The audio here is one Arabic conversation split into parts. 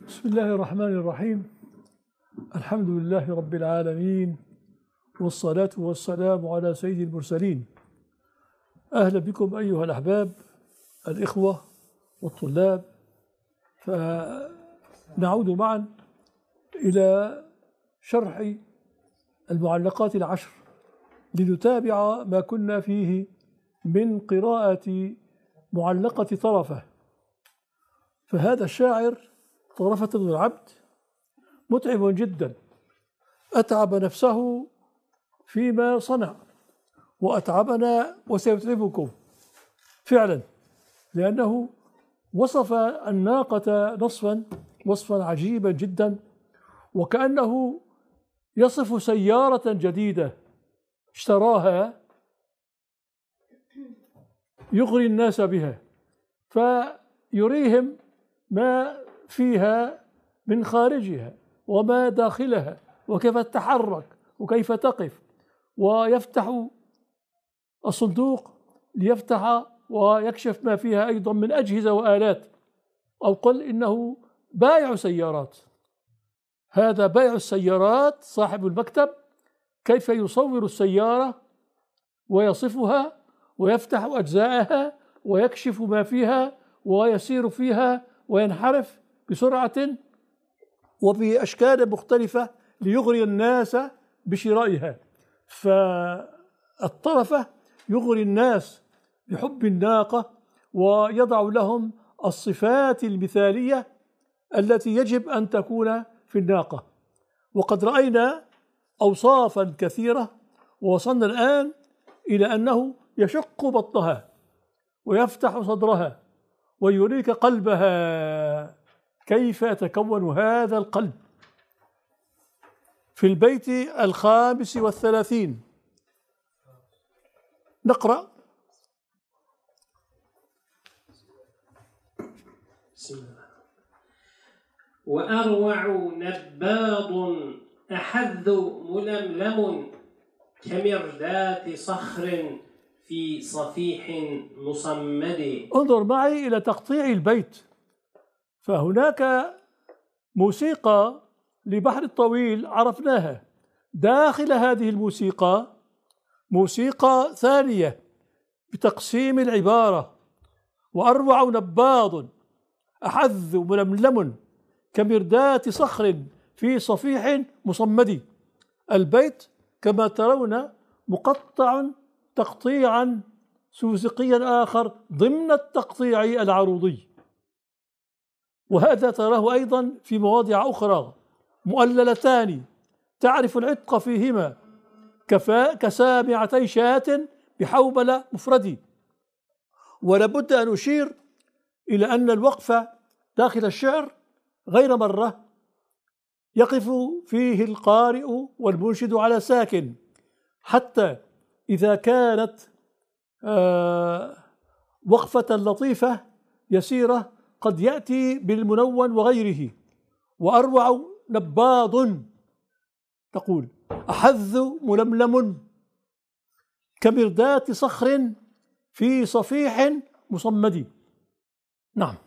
بسم الله الرحمن الرحيم. الحمد لله رب العالمين، والصلاة والسلام على سيد المرسلين. أهلا بكم أيها الأحباب الإخوة والطلاب. فنعود معا إلى شرح المعلقات العشر لنتابع ما كنا فيه من قراءة معلقة طرفة. فهذا الشاعر طرفة بن العبد متعب جدا، أتعب نفسه فيما صنع وأتعبنا وسيتعبكم فعلا، لأنه وصف الناقة وصفا عجيبا جدا، وكأنه يصف سيارة جديدة اشتراها يغري الناس بها، فيريهم ما فيها من خارجها وما داخلها وكيف تتحرك وكيف تقف، ويفتح الصندوق ليفتح ويكشف ما فيها أيضا من أجهزة وآلات. أو قل إنه بائع سيارات، هذا بائع السيارات صاحب المكتب، كيف يصور السيارة ويصفها ويفتح أجزائها ويكشف ما فيها ويسير فيها وينحرف بسرعة وبأشكال مختلفة ليغري الناس بشرائها. فالطرفة يغري الناس بحب الناقة ويضع لهم الصفات المثالية التي يجب أن تكون في الناقة. وقد رأينا أوصافا كثيرة، ووصلنا الآن إلى أنه يشق بطنها ويفتح صدرها ويريك قلبها، كيف يتكون هذا القلب. في البيت 35 نقرأ: بسم الله. وأروع نباض أحذ ململم كمردات صخر في صفيح مصمد. انظر معي إلى تقطيع البيت، فهناك موسيقى لبحر الطويل عرفناها، داخل هذه الموسيقى موسيقى ثانية بتقسيم العبارة: وأروع نباض أحذ ململم كمردات صخر في صفيح مصمد. البيت كما ترون مقطع تقطيعا سوزقيا آخر ضمن التقطيع العروضي، وهذا تراه أيضا في مواضع أخرى مؤللتان تعرف العتق فيهما كسامعتي شاة بحومل مفرد. ولابد أن أشير إلى أن الوقف داخل الشعر غير مرة يقف فيه القارئ والمنشد على ساكن، حتى إذا كانت وقفة لطيفة يسيرة قد يأتي بالمنون وغيره. وأروع نباض تقول أحذ ململم كمردات صخر في صفيح مصمد. نعم.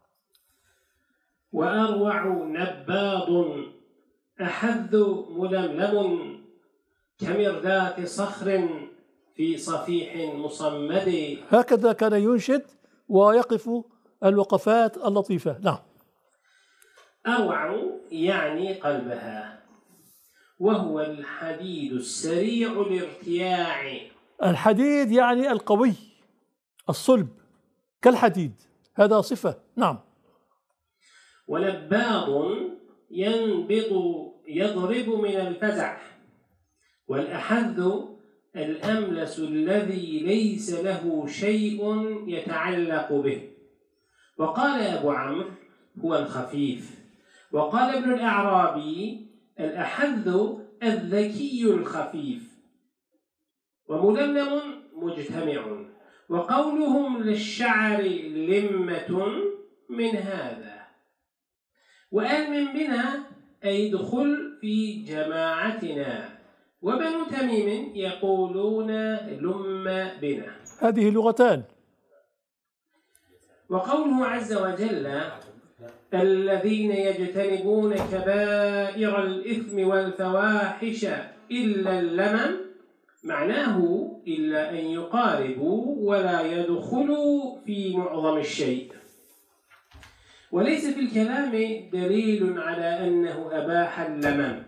وأروع نباض أحذ ململم كمردات صخر في صفيح مصمد. هكذا كان ينشد ويقف الوقفات اللطيفة. نعم. أروع يعني قلبها، وهو الحديد السريع الارتياع. الحديد يعني القوي الصلب كالحديد، هذا صفة. نعم. ونباض ينبض يضرب من الفزع، والأحذ الأملس الذي ليس له شيء يتعلق به. وقال أبو عمرو هو الخفيف. وقال ابن الأعرابي الأحذ الذكي الخفيف. وململم مجتمع. وقولهم للشعر لمة من هذا. وآمن بنا أي ادخل في جماعتنا. وبنو تميم يقولون لم بنا. هذه لغتان. وقوله عز وجل الذين يجتنبون كبائر الإثم والفواحش إلا اللمم، معناه إلا أن يقاربوا ولا يدخلوا في معظم الشيء. وليس في الكلام دليل على أنه أباح اللمم،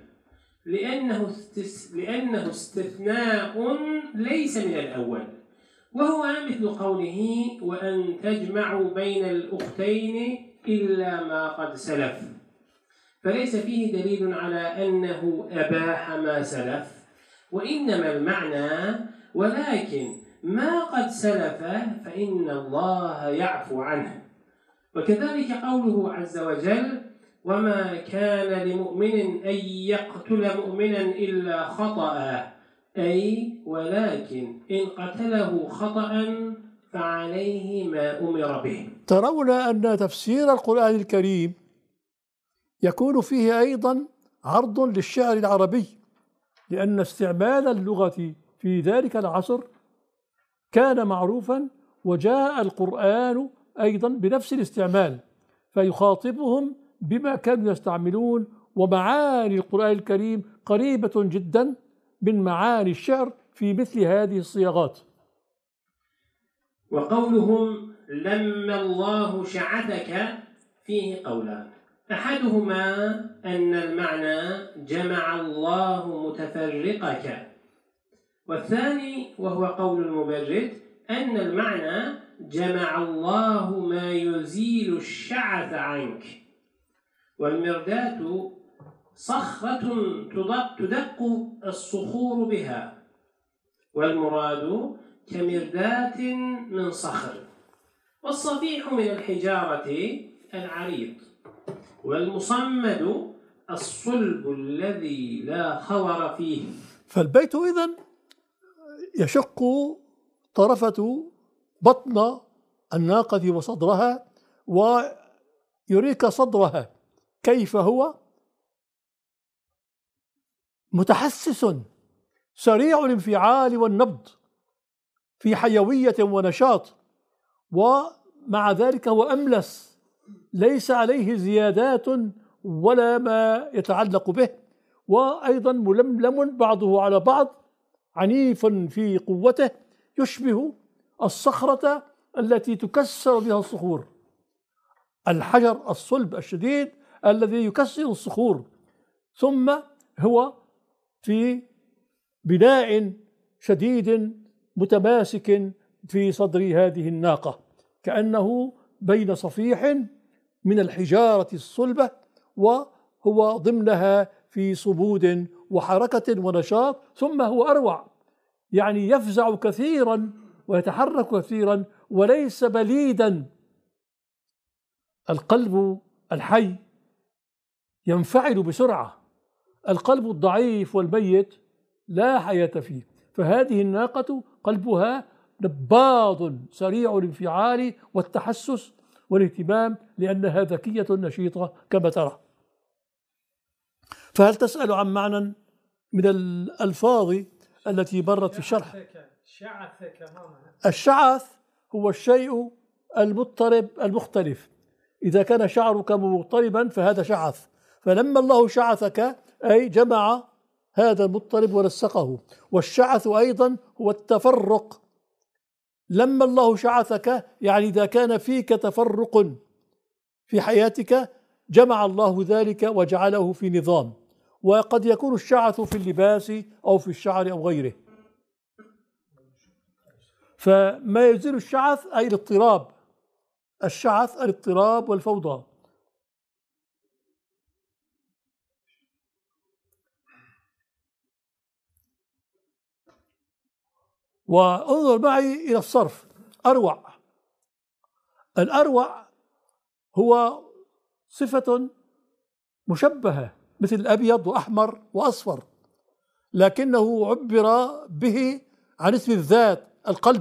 لأنه استثناء ليس من الأول، وهو مثل قوله وأن تجمعوا بين الأختين إلا ما قد سلف، فليس فيه دليل على أنه أباح ما سلف، وإنما المعنى ولكن ما قد سلف فإن الله يعفو عنه. وكذلك قوله عز وجل وما كان لمؤمن أن يقتل مؤمنا إلا خطأ، أي ولكن إن قتله خطأ فعليه ما أمر به. ترون أن تفسير القرآن الكريم يكون فيه أيضا عرض للشعر العربي، لأن استعمال اللغة في ذلك العصر كان معروفا، وجاء القرآن أيضا بنفس الاستعمال فيخاطبهم بما كانوا يستعملون، ومعاني القرآن الكريم قريبة جدا من معاني الشعر في مثل هذه الصياغات. وقولهم لما الله شعثك فيه قولان، أحدهما أن المعنى جمع الله متفرقك، والثاني وهو قول المبرد أن المعنى جمع الله ما يزيل الشعث عنك. والمردات صخرة تدق الصخور بها، والمراد كمردات من صخر، والصفيح من الحجارة العريض، والمصمد الصلب الذي لا خور فيه. فالبيت إذن يشق طرفة بطن الناقة وصدرها، ويريك صدرها كيف هو متحسس سريع الانفعال والنبض في حيوية ونشاط، ومع ذلك هو أملس ليس عليه زيادات ولا ما يتعلق به، وأيضا ململم بعضه على بعض، عنيف في قوته، يشبه الصخرة التي تكسر بها الصخور، الحجر الصلب الشديد الذي يكسر الصخور. ثم هو في بناء شديد متماسك في صدر هذه الناقة، كأنه بين صفيح من الحجارة الصلبة وهو ضمنها في صمود وحركة ونشاط. ثم هو أروع، يعني يفزع كثيرا ويتحرك كثيرا وليس بليدا. القلب الحي ينفعل بسرعة، القلب الضعيف والميت لا حياة فيه. فهذه الناقة قلبها نباض سريع الانفعال والتحسس والاهتمام، لأنها ذكية نشيطة كما ترى. فهل تسأل عن معنى من الألفاظ التي مرت في الشرح؟ الشعث هو الشيء المضطرب المختلف. إذا كان شعرك مضطربا فهذا شعث، فلما الله شعثك أي جمع هذا المضطرب ونسقه. والشعث أيضا هو التفرق، لما الله شعثك يعني إذا كان فيك تفرق في حياتك جمع الله ذلك وجعله في نظام. وقد يكون الشعث في اللباس أو في الشعر أو غيره. فما يزيل الشعث أي الاضطراب، الشعث الاضطراب والفوضى. وانظر معي إلى الصرف. أروع، الأروع هو صفة مشبهة مثل أبيض وأحمر وأصفر، لكنه عبر به عن اسم الذات القلب.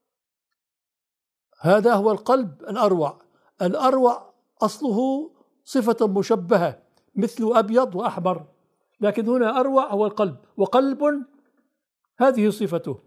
هذا هو القلب الأروع. الأروع أصله صفة مشبهة مثل أبيض وأحمر، لكن هنا أروع هو القلب، وقلب هذه صفته،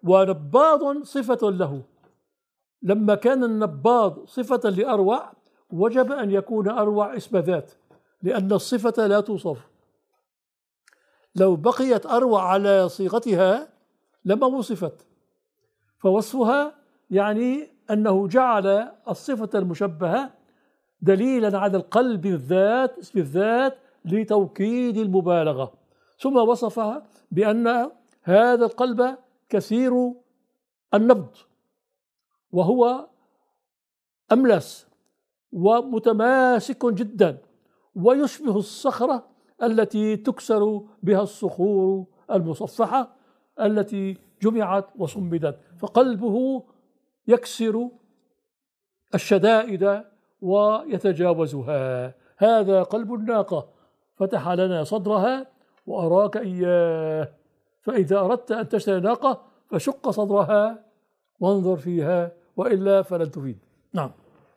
ونباض صفة له. لما كان النباض صفة لأروع وجب أن يكون أروع اسم ذات، لأن الصفة لا توصف. لو بقيت أروع على صيغتها لما وصفت، فوصفها يعني أنه جعل الصفة المشبهة دليلا على القلب الذات، اسم الذات، لتوكيد المبالغة. ثم وصفها بأن هذا القلب كثير النبض، وهو أملس ومتماسك جدا، ويشبه الصخرة التي تكسر بها الصخور المصفحة التي جمعت وصمدت، فقلبه يكسر الشدائد ويتجاوزها. هذا قلب الناقة، فتح لنا صدرها وأراك إياه. فإذا أردت أن تشتري ناقة فشق صدرها وانظر فيها، وإلا فلن تفيد. نعم.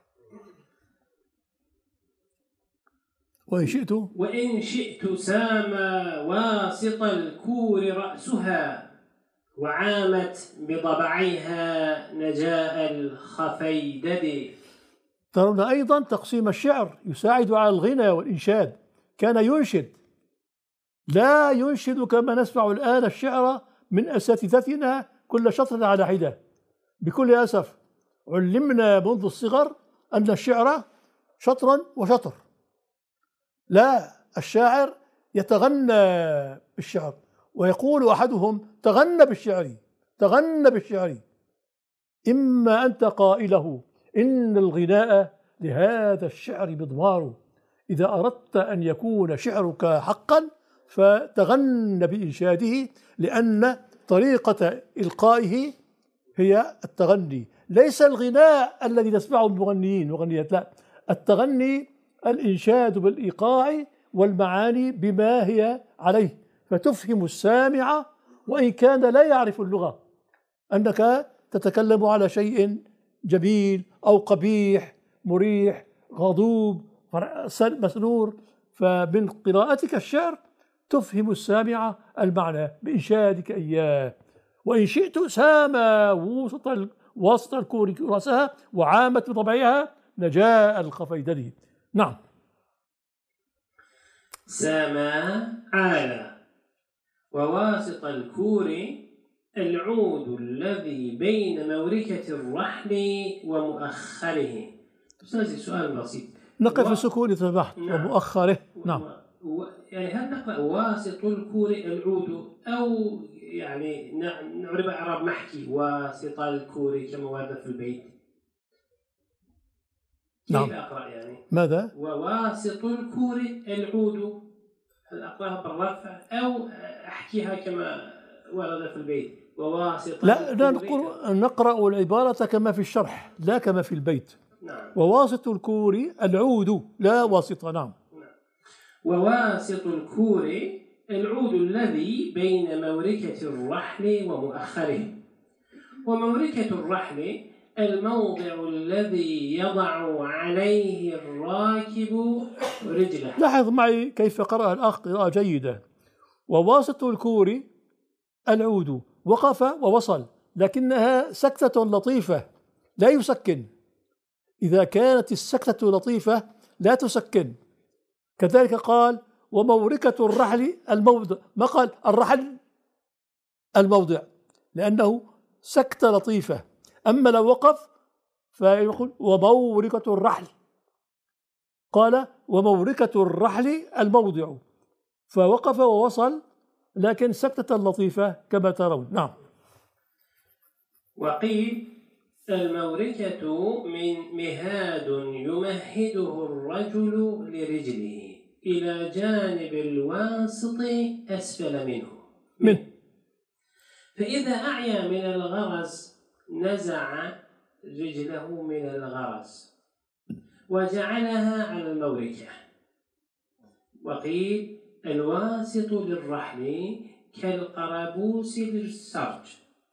وإن شئت سامى واسط الكور رأسها، وعامت بضبعيها نجاء الخفيدد. ترون أيضا تقسيم الشعر يساعد على الغنى والإنشاد. كان ينشد، لا ينشد كما نسمع الآن الشعر من أساتذتنا كل شطر على حدة. بكل أسف علمنا منذ الصغر أن الشعر شطرا وشطر. لا، الشاعر يتغنى بالشعر، ويقول أحدهم تغنى بالشعر، تغنى بالشعر. إما أنت قائله إن الغناء لهذا الشعر مضمار. إذا أردت أن يكون شعرك حقا فتغن بإنشاده، لأن طريقة إلقائه هي التغني، ليس الغناء الذي نسمعه من مغنيين ومغنيات. لا، التغني الإنشاد بالإيقاع والمعاني بما هي عليه، فتفهم السامع وإن كان لا يعرف اللغة أنك تتكلم على شيء جميل أو قبيح، مريح، غضوب، مسرور. فمن قراءتك الشعر تفهم السامع المعنى بإنشادك إياه. وإن شئت سامى وسط الكور رأسها، وعامت بطبعها نجاء الخفيدد. نعم. سامى عالى، وواسط الكور العود الذي بين موركة الرحل ومؤخره. أستاذي سؤال بسيط، نقف في السكون إذا سمحت. نعم. ومؤخره. نعم. يعني هل نقرأ واسط الكور العود، أو يعني نعرب إعراب محكي واسط الكور كما ورد في البيت؟ نعم. كيف أقرأ يعني؟ ماذا؟ وواسط الكور العود، هل أقرأها بالرفع أو أحكيها كما ورد في البيت؟ وواسط لا، نقرأ العبارة كما في الشرح لا كما في البيت. نعم. وواسط الكور العود، لا واسطة. نعم. وواسط الكور العود الذي بين موركة الرحل ومؤخره. وموركة الرحل الموضع الذي يضع عليه الراكب رجله. لاحظ معي كيف قرأ الأخ قراءة جيدة. وواسط الكور العود، وقف ووصل، لكنها سكتة لطيفة لا يسكن. إذا كانت السكتة لطيفة لا تسكن. كذلك قال وموركة الرحل الموضع، ما قال الرحل الموضع، لأنه سكتة لطيفة. أما لو وقف فيقول وموركة الرحل، قال وموركة الرحل الموضع، فوقف ووصل، لكن سكتة لطيفة كما ترون. نعم. وقيل الموركة من مهاد يمهده الرجل لرجله إلى جانب الواسط أسفل منه. فإذا أعيا من الغرز نزع رجله من الغرز وجعلها على الموركة. وقيل الواسط للرحل كالقرابوس للسرج.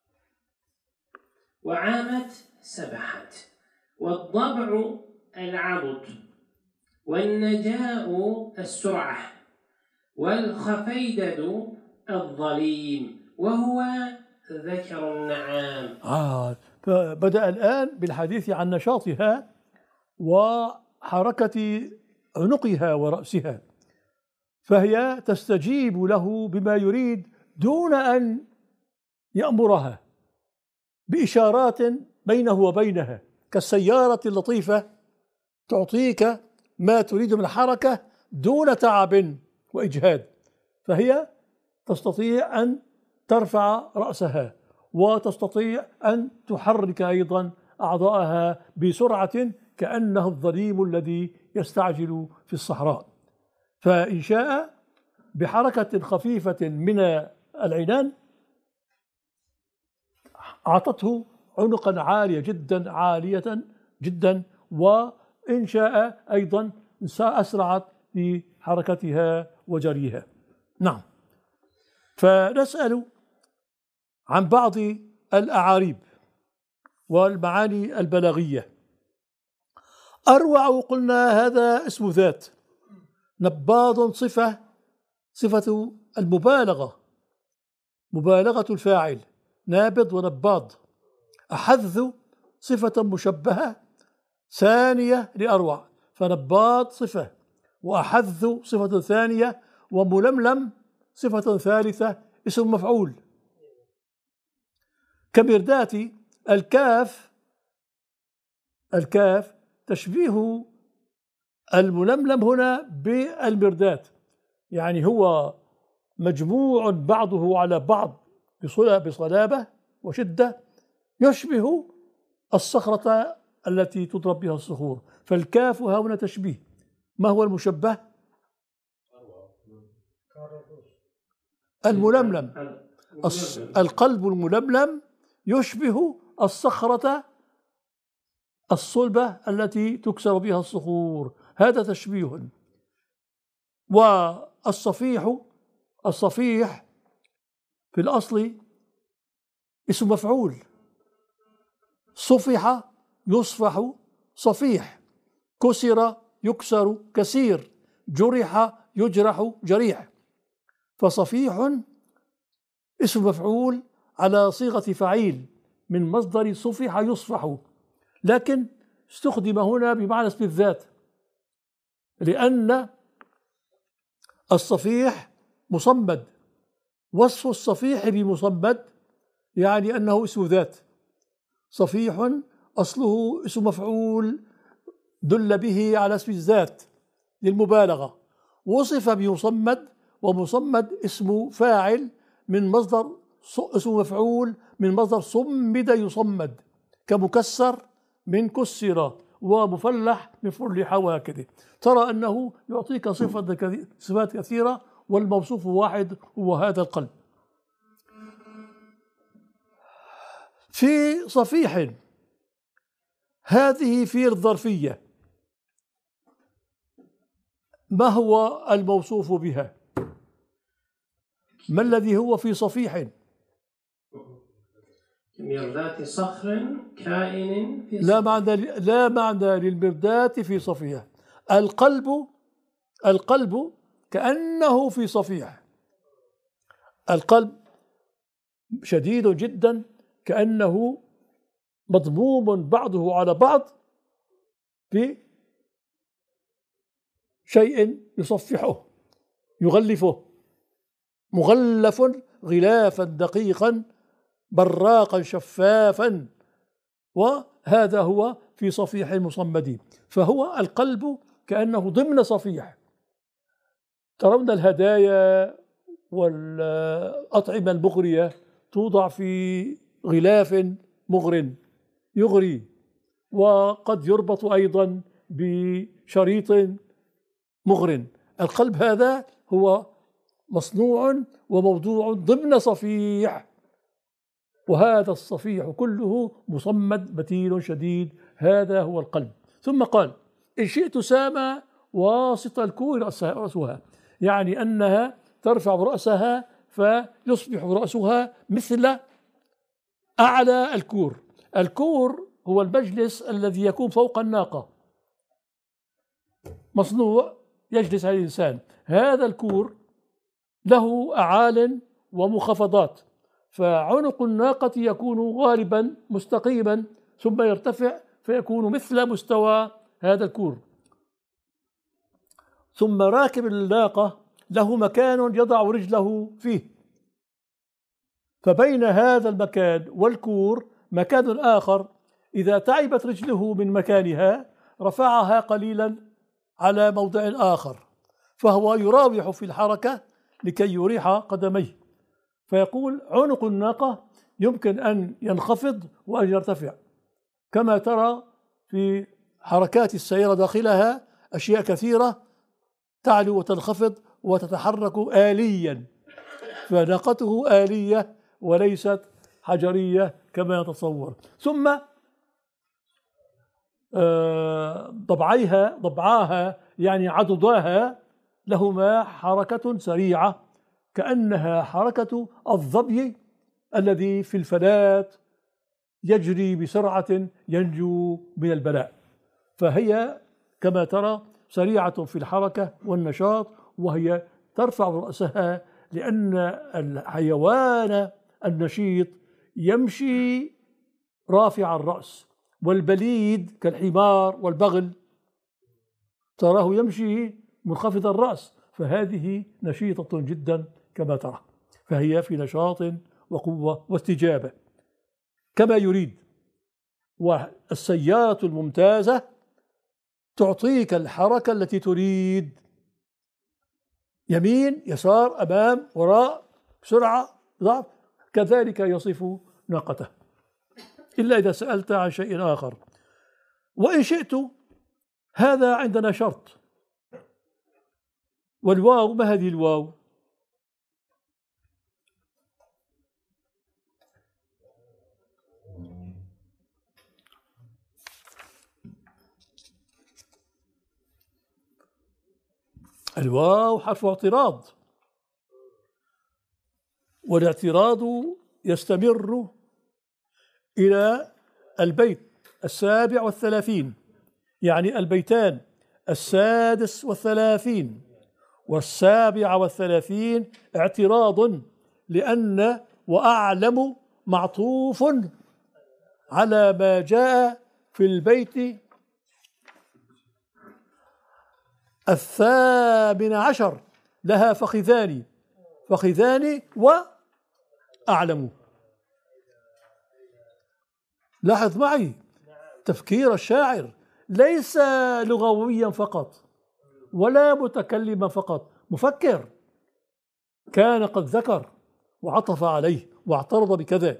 وعامت سبحت، والضبع العضد، والنجاء السرعة، والخفيدد الظليم، وهو ذكر النعام. فبدأ الآن بالحديث عن نشاطها حركة عنقها ورأسها، فهي تستجيب له بما يريد دون أن يأمرها، بإشارات بينه وبينها، كالسيارة اللطيفة تعطيك ما تريد من حركة دون تعب وإجهاد. فهي تستطيع أن ترفع رأسها، وتستطيع أن تحرك أيضا أعضاءها بسرعة كأنه الظليم الذي يستعجل في الصحراء. فإن شاء بحركة خفيفة من العنان أعطته عنقا عالية جدا، عالية جدا، وإن شاء أيضا أسرعت في حركتها وجريها. نعم. فنسأل عن بعض الأعاريب والمعاني البلاغية. أروع قلنا هذا اسم ذات، نباض صفة المبالغة، مبالغة الفاعل، نابض ونباض. أحذ صفة مشبهة ثانية لأروع، فنباض صفة، وأحذ صفة ثانية، وململم صفة ثالثة اسم مفعول. كمرداتي، الكاف تشبيه الململم هنا بالمردات، يعني هو مجموع بعضه على بعض بصلابة وشدة، يشبه الصخرة التي تضرب بها الصخور. فالكاف هنا تشبيه. ما هو المشبه؟ الململم. القلب الململم يشبه الصخرة الصلبة التي تكسر بها الصخور، هذا تشبيه. الصفيح في الأصل اسم مفعول، صفح يصفح صفيح، كسر يكسر كسير، جرح يجرح جريح. فصفيح اسم مفعول على صيغة فعيل من مصدر صفح يصفح، لكن استخدم هنا بمعنى اسم الذات، لأن الصفيح مصمد. وصف الصفيح بمصمد يعني أنه اسم ذات. صفيح أصله اسم مفعول دل به على اسم الذات للمبالغة، وصف بمصمد، ومصمد اسم فاعل من مصدر اسم مفعول من مصدر صمد يصمد، كمكسر من كسر، ومفلح من فلح، وهكذا. ترى أنه يعطيك صفات كثيرة، والموصوف واحد هو هذا القلب. في صفيح، هذه في الظرفية. ما هو الموصوف بها؟ ما الذي هو في صفيح؟ مرذات صخر كائن في لا معنى للمردات في صفيح. القلب كأنه في صفيح. القلب شديد جدا، كأنه مضموم بعضه على بعض بشيء يصفحه يغلفه، مغلف غلافا دقيقا براقا شفافا، وهذا هو في صفيح مصمد. فهو القلب كأنه ضمن صفيح. ترون الهدايا والأطعمة المغرية توضع في غلاف مغر يغري، وقد يربط أيضا بشريط مغر. القلب هذا هو مصنوع وموضوع ضمن صفيح، وهذا الصفيح كله مصمد متين شديد، هذا هو القلب. ثم قال: إن شئت سام واسط الكور رأسها، يعني أنها ترفع رأسها فيصبح رأسها مثل أعلى الكور. الكور هو المجلس الذي يكون فوق الناقة، مصنوع يجلس عليه الإنسان. هذا الكور له أعال ومخفضات، فعنق الناقة يكون غالبا مستقيما ثم يرتفع فيكون مثل مستوى هذا الكور، ثم راكب الناقة له مكان يضع رجله فيه، فبين هذا المكان والكور مكان آخر، إذا تعبت رجله من مكانها رفعها قليلا على موضع آخر، فهو يراوح في الحركة لكي يريح قدميه. فيقول عنق الناقة يمكن أن ينخفض وأن يرتفع، كما ترى في حركات السيارة داخلها أشياء كثيرة تعلو وتنخفض وتتحرك آليا، فناقته آلية وليست حجرية كما يتصور. ثم ضبعاها يعني عضداها لهما حركة سريعة كأنها حركة الظبي الذي في الفلاة يجري بسرعة ينجو من البلاء. فهي كما ترى سريعة في الحركة والنشاط، وهي ترفع رأسها لأن الحيوان النشيط يمشي رافع الرأس، والبليد كالحمار والبغل تراه يمشي منخفض الرأس، فهذه نشيطة جدا كما ترى، فهي في نشاط وقوة واستجابة كما يريد. والسيارة الممتازة تعطيك الحركة التي تريد، يمين يسار أمام وراء بسرعة ضعف، كذلك يصف ناقته، إلا إذا سألت عن شيء آخر. وإن شئت هذا عندنا شرط. والواو، ما هذه الواو؟ الواو حرف اعتراض، والاعتراض يستمر إلى البيت 37، يعني البيتان 36 و37 اعتراض، لأن وأعلم معطوف على ما جاء في البيت 18 لها فخذان وأعلم. لاحظ معي تفكير الشاعر ليس لغويا فقط ولا متكلما فقط، مفكر كان قد ذكر وعطف عليه واعترض بكذا.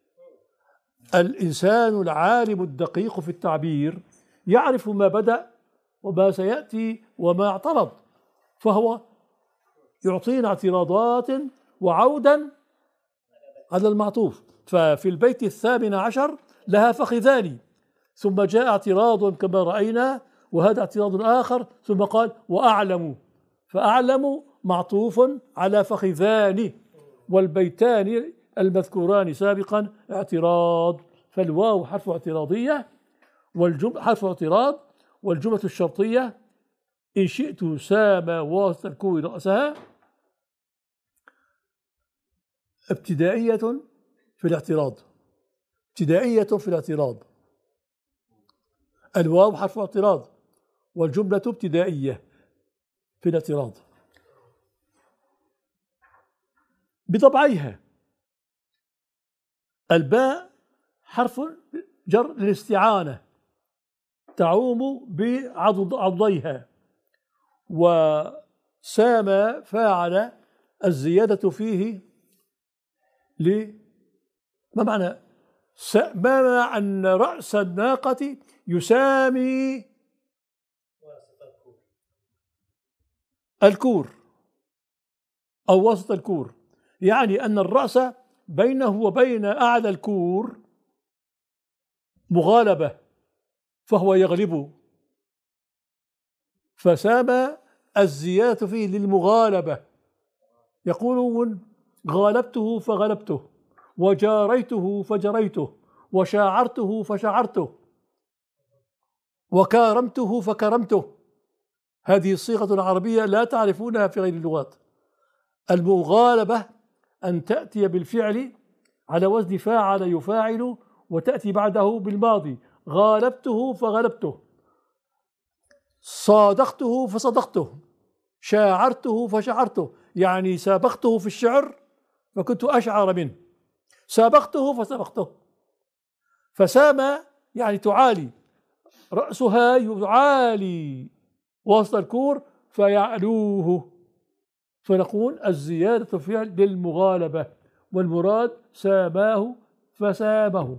الإنسان العالم الدقيق في التعبير يعرف ما بدأ وما سيأتي وما اعترض، فهو يعطينا اعتراضات وعودا على المعطوف. ففي البيت 18 لها فخذان، ثم جاء اعتراض كما رأينا، وهذا اعتراض آخر، ثم قال وأعلم، فأعلم معطوف على فخذان، والبيتان المذكوران سابقا اعتراض. فالواو حرف اعتراضية حرف اعتراض، والجملة الشرطية إن شئت سام واسط الكوي رأسها ابتدائية في الاعتراض، ابتدائية في الاعتراض. الواو حرف اعتراض والجملة ابتدائية في الاعتراض بطبعيها. الباء حرف جر للاستعانة تعوم بعضديها، وسام فاعل الزيادة فيه ما معنى أن رأس الناقة يسامي الكور أو وسط الكور، يعني أن الرأس بينه وبين أعلى الكور مغالبة، فهو يغلب، فسام الزيادة فيه للمغالبة. يقولون غالبته فغلبته، وجاريته فجريته، وشاعرته فشعرته، وكارمته فكرمته. هذه الصيغة العربية لا تعرفونها في غير اللغات. المغالبة أن تأتي بالفعل على وزن فاعل يفاعل، وتأتي بعده بالماضي، غالبته فغلبته، صادقته فصدقته، شاعرته فشعرته، يعني سابقته في الشعر فكنت أشعر منه، سابقته فسبقته. فسام يعني تعالي، رأسها يعالي وسط الكور فيعلوه، فنقول الزيادة فعل للمغالبة، والمراد ساماه فسامه.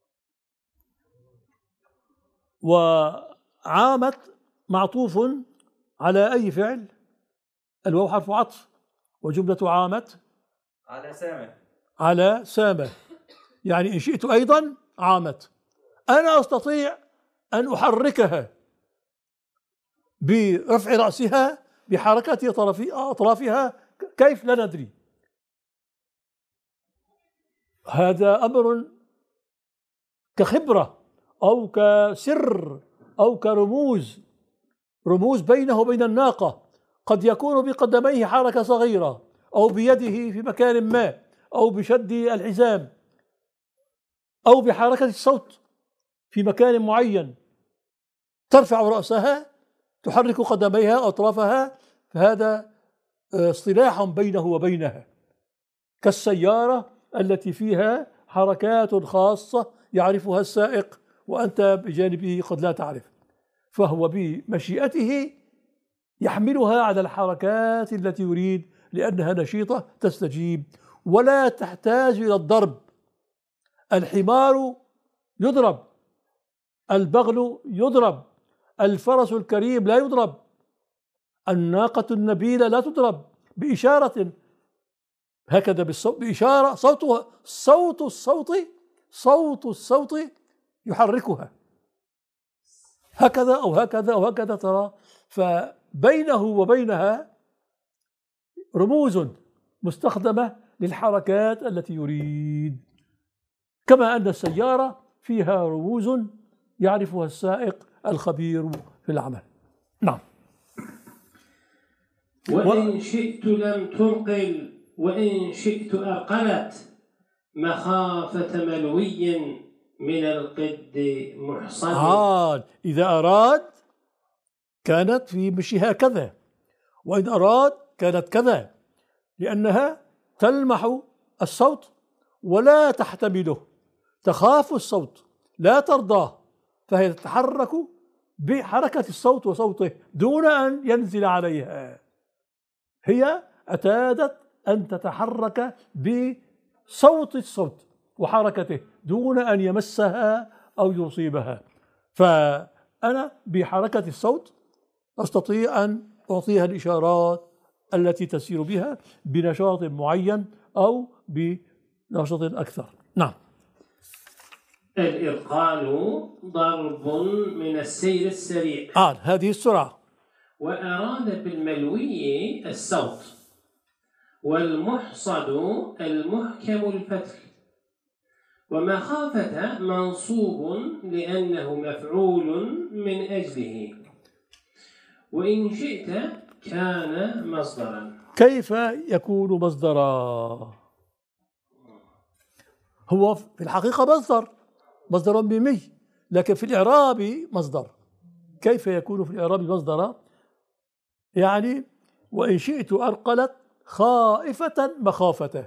وعامت معطوف على أي فعل؟ الواو حرف عطف، وجملة عامت على سامة، على سامة، يعني إن شئت أيضا عامت. أنا أستطيع أن أحركها برفع رأسها بحركة أطرافها، كيف لا ندري. هذا أمر كخبرة أو كسر أو كرموز، رموز بينه وبين الناقة. قد يكون بقدميه حركة صغيرة، أو بيده في مكان ما، أو بشد الحزام، أو بحركة الصوت في مكان معين، ترفع رأسها، تحرك قدميها أو أطرافها، فهذا اصطلاح بينه وبينها، كالسيارة التي فيها حركات خاصة يعرفها السائق وأنت بجانبه قد لا تعرف، فهو بمشيئته يحملها على الحركات التي يريد، لأنها نشيطة تستجيب ولا تحتاج إلى الضرب. الحمار يضرب، البغل يضرب، الفرس الكريم لا يضرب، الناقة النبيلة لا تضرب، بإشارة هكذا بالصوت، بإشارة صوتها، صوت الصوت يحركها هكذا أو هكذا أو هكذا ترى. فبينه وبينها رموز مستخدمة للحركات التي يريد، كما أن السيارة فيها رموز يعرفها السائق الخبير في العمل. نعم. وإن شئت لم ترقل، وإن شئت أرقلت، مخافة ملوي من القد محصن. إذا أراد كانت في مشي هكذا، وإن أراد كانت كذا، لأنها تلمح الصوت ولا تحتمله، تخاف الصوت لا ترضاه، فهي تتحرك بحركة الصوت وصوته دون أن ينزل عليها. هي اعتادت أن تتحرك بصوت الصوت وحركته دون أن يمسها أو يصيبها. فأنا بحركة الصوت أستطيع أن أعطيها الإشارات التي تسير بها بنشاط معين أو بنشاط أكثر. نعم. الإرقال ضرب من السير السريع. هذه السرعة. وأراد بالملوي الصوت، والمحصد المحكم الفتل. ومخافة منصوب لأنه مفعول من أجله، وإن شئت كان مصدرا. كيف يكون مصدرا؟ هو في الحقيقة مصدر ميمي، لكن في الإعراب مصدر. كيف يكون في الإعراب مصدرا؟ يعني وإن شئت أرقلت خائفة مخافة،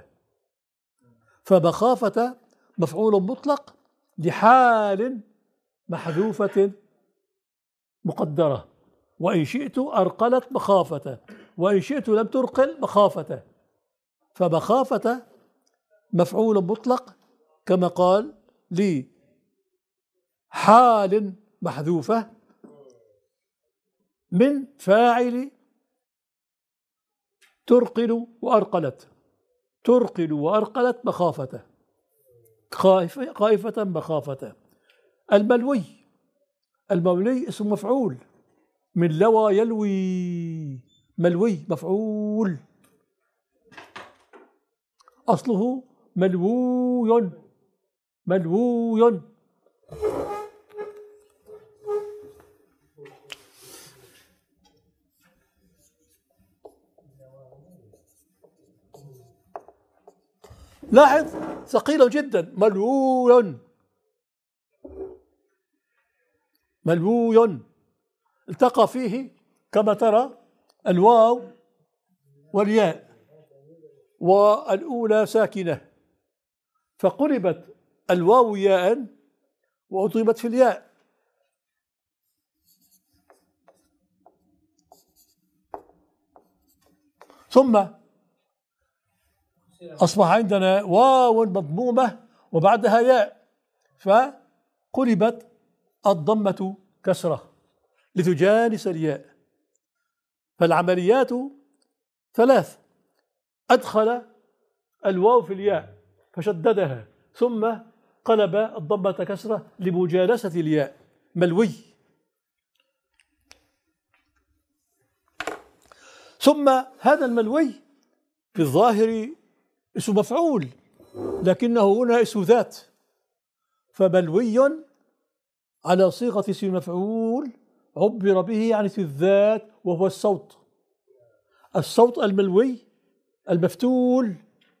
فمخافة مفعول مطلق لحال محذوفة مقدرة. وإن شئت أرقلت مخافة، وإن شئت لم ترقل مخافة، فمخافة مفعول مطلق كما قال لي حال محذوفة من فاعل ترقل وأرقلت، ترقل وأرقلت مخافة، خائفة مخافة. المولي اسم مفعول من لوى يلوي، ملوي مفعول أصله ملوي. لاحظ ثقيل جدا، ملوي التقى فيه كما ترى الواو والياء، والأولى ساكنة، فقلبت الواو ياء وأضربت في الياء. ثم أصبح عندنا واو مضمومة وبعدها ياء، فقلبت الضمة كسرة لتجانس الياء. فالعمليات ثلاث: أدخل الواو في الياء فشددها، ثم قلب الضمة كسرة لمجانسة الياء، ملوي. ثم هذا الملوي في الظاهر اسم مفعول، لكنه هنا اسم ذات، فملوي على صيغة اسم مفعول عبر به عن اسم الذات وهو الصوت. الصوت الملوي المفتول،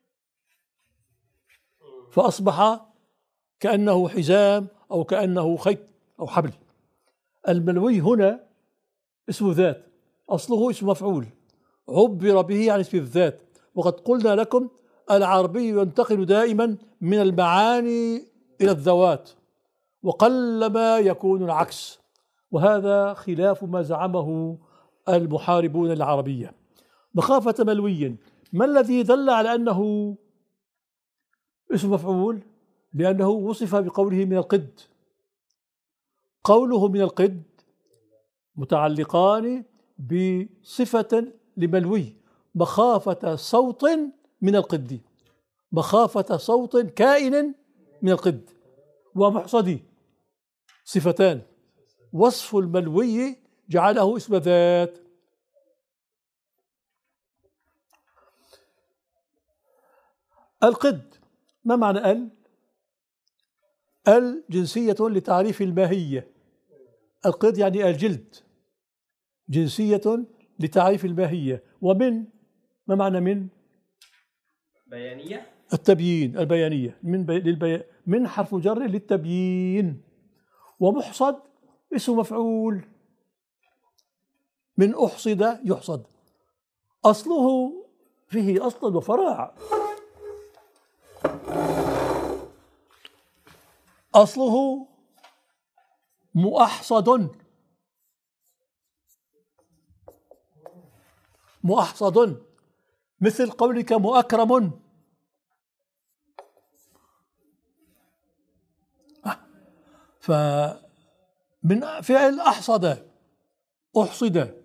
فأصبح كأنه حزام أو كأنه خيط أو حبل. الملوي هنا اسم ذات، أصله اسم مفعول عبر به عن اسم الذات. وقد قلنا لكم العربي ينتقل دائما من المعاني إلى الذوات، وقلما يكون العكس، وهذا خلاف ما زعمه المحاربون العربية. مخافة ملوي، ما الذي دل على أنه اسم مفعول؟ لأنه وصف بقوله من القد. قوله من القد متعلقان بصفة لملوي، مخافة صوت من القد، مخافة صوت كائن من القد، ومحصد، صفتان. وصف الملوي جعله اسم ذات. القد، ما معنى جنسية لتعريف الماهية. القد يعني الجلد، جنسية لتعريف الماهية. ومن، ما معنى من؟ بيانية، التبيين، البيانية. من حرف جر للتبيين. ومحصد اسم مفعول، من أحصد يحصد، أصله فيه أصل وفرع. أصله مؤحصد، مؤحصد، مثل قولك مؤكرم. فمن فعل أحصد، أحصد،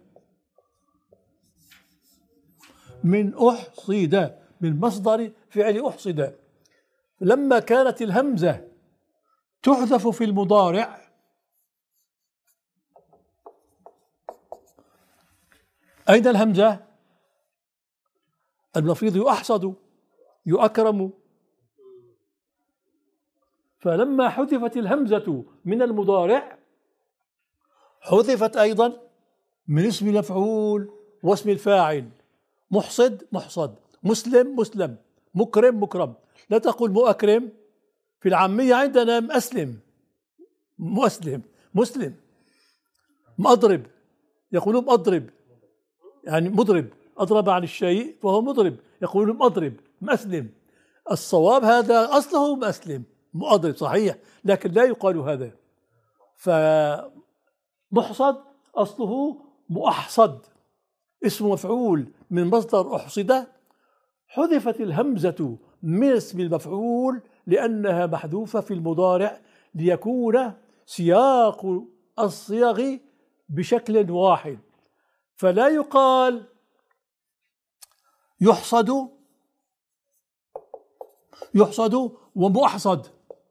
من أحصد، من مصدر فعل أحصد. لما كانت الهمزة تحذف في المضارع، أين الهمزة؟ المفروض يؤحصد، يؤكرم. فلما حذفت الهمزة من المضارع حذفت أيضا من اسم المفعول واسم الفاعل. محصد محصد، مسلم مسلم، مكرم مكرم. لا تقول مؤكرم، في العامية عندنا مأسلم، مؤسلم، مسلم. مأضرب، يقولون مأضرب يعني مضرب، أضرب عن الشيء فهو مضرب، يقولون مأضرب، مأسلم. الصواب هذا أصله مأسلم، مؤضرب صحيح، لكن لا يقال هذا. فمحصد أصله مؤحصد، اسم مفعول من مصدر أحصد، حذفت الهمزة من اسم المفعول لأنها محذوفة في المضارع ليكون سياق الصيغ بشكل واحد. فلا يقال يحصد، يحصد ومؤحصد.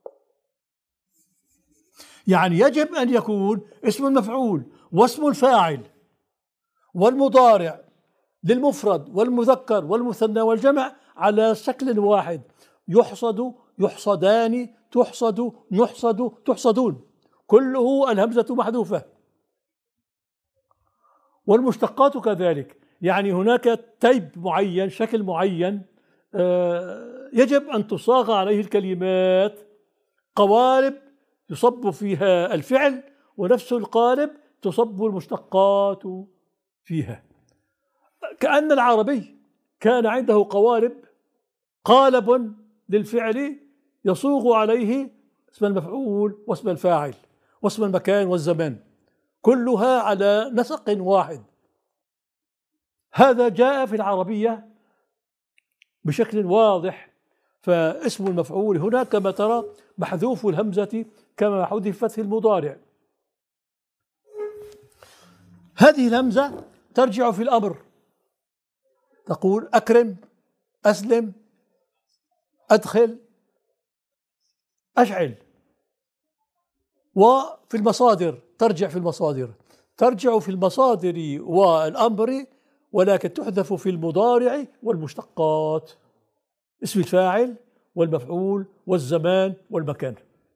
يعني يجب أن يكون اسم المفعول واسم الفاعل والمضارع للمفرد والمذكر والمثنى والجمع على شكل واحد. يحصد، يحصدان، تحصد، نحصد، تحصدون، كله الهمزة محذوفة. والمشتقات كذلك، يعني هناك تيب معين، شكل معين يجب أن تصاغ عليه الكلمات، قوالب يصب فيها الفعل ونفس القالب تصب المشتقات فيها. كأن العربي كان عنده قالب للفعل يصوغ عليه اسم المفعول واسم الفاعل واسم المكان والزمان، كلها على نسق واحد. هذا جاء في العربية بشكل واضح. فاسم المفعول هنا كما ترى محذوف الهمزة كما حذفت في المضارع. هذه الهمزة ترجع في الأمر، تقول أكرم، أسلم، أدخل، أشعل. وفي المصادر ترجع في المصادر والأمر، ولكن تحذف في المضارع والمشتقات، اسم الفاعل والمفعول والزمان والمكان.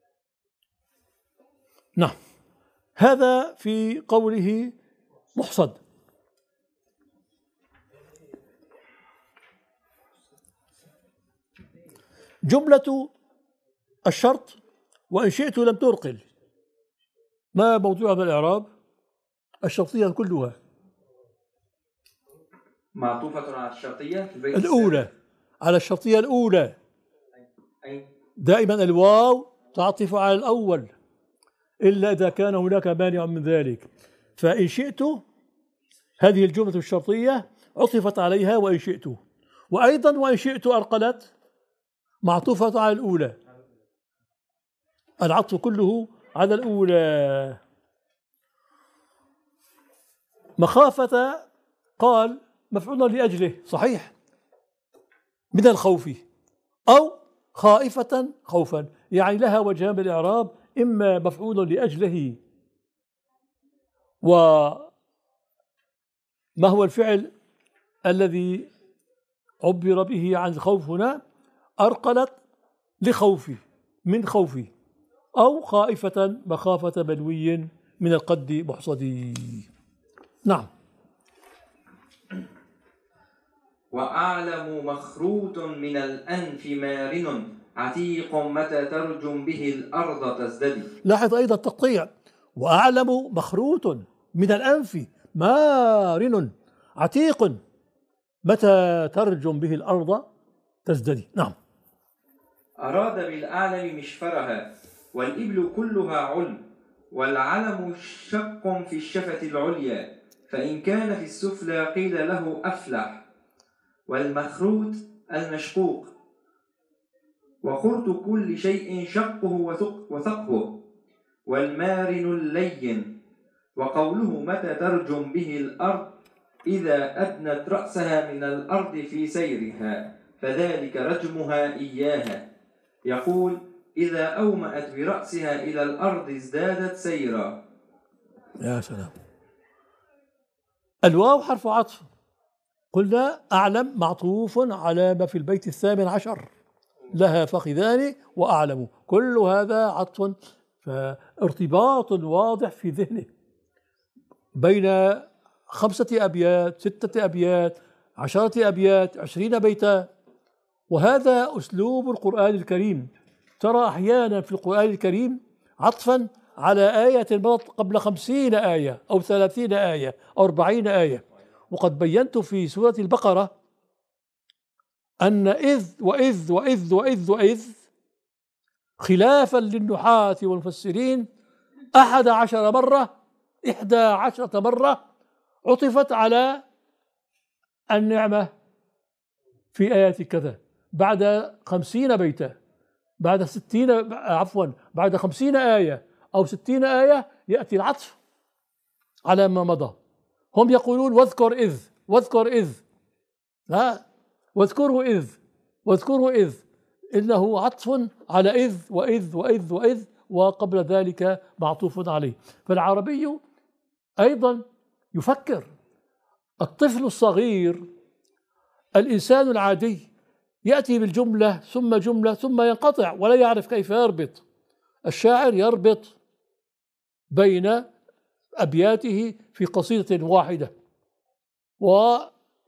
نعم، هذا في قوله محصد. جملة الشرط وإن شئت لم ترقل، ما موضوعها من الإعراب؟ الشرطية كلها معطوفة على الشرطية في البيت الأولى، على الشرطية الأولى. دائما الواو تعطف على الأول إلا إذا كان هناك مانع من ذلك. فإن شئت هذه الجملة الشرطية عطفت عليها وإن شئت، وأيضا وإن شئت أرقلت معطوفة على الأولى، العطف كله على الأولى. مخافة قال مفعول لأجله، صحيح، من الخوف، أو خائفة خوفا، يعني لها وجهان بالإعراب، إما مفعول لأجله، وما هو الفعل الذي عبر به عن الخوف هنا؟ أرقلت لخوفي، من خوفي، أو خائفة مخافة بلوي من القد محصدي. نعم. وأعلم مخروط من الأنف مارن عتيق متى ترجم به الأرض تزددي. لاحظ أيضا التقطيع، وأعلم مخروط من الأنف مارن عتيق متى ترجم به الأرض تزددي. نعم. أراد بالأعلم مشفرها والإبل كلها علم، والعلم شق في الشفة العليا، فإن كان في السفلى قيل له أفلح. والمخروط المشقوق، وخرط كل شيء شقه وثقبه، والمارن اللين. وقوله متى ترجم به الأرض إذا أدنت رأسها من الأرض في سيرها، فذلك رجمها إياها. يقول إذا أومأت برأسها إلى الأرض ازدادت سيرا. يا سلام. الواو حرف عطف، قلنا أعلم معطوف على ما في البيت 18، لها فخذان وأعلم، كل هذا عطف، فارتباط واضح في ذهنه بين 5 أبيات، 6 أبيات، 10 أبيات، 20 بيتا. وهذا أسلوب القرآن الكريم. ترى أحيانا في القرآن الكريم عطفا على آية مضت قبل 50 آية أو 30 آية أو 40 آية. وقد بينت في سورة البقرة أن إذ خلافا للنحاة والمفسرين 11 مرة عطفت على النعمة في آيات كذا، بعد 50 بيتا، بعد 60 بعد 50 آية أو 60 آية يأتي العطف على ما مضى. هم يقولون واذكر إذ، لا، واذكروا إذ، إنه عطف على إذ وقبل ذلك معطوف عليه. فالعربي أيضا يفكر. الطفل الصغير، الإنسان العادي يأتي بالجملة ثم جملة ثم ينقطع ولا يعرف كيف يربط. الشاعر يربط بين أبياته في قصيدة واحدة، ولم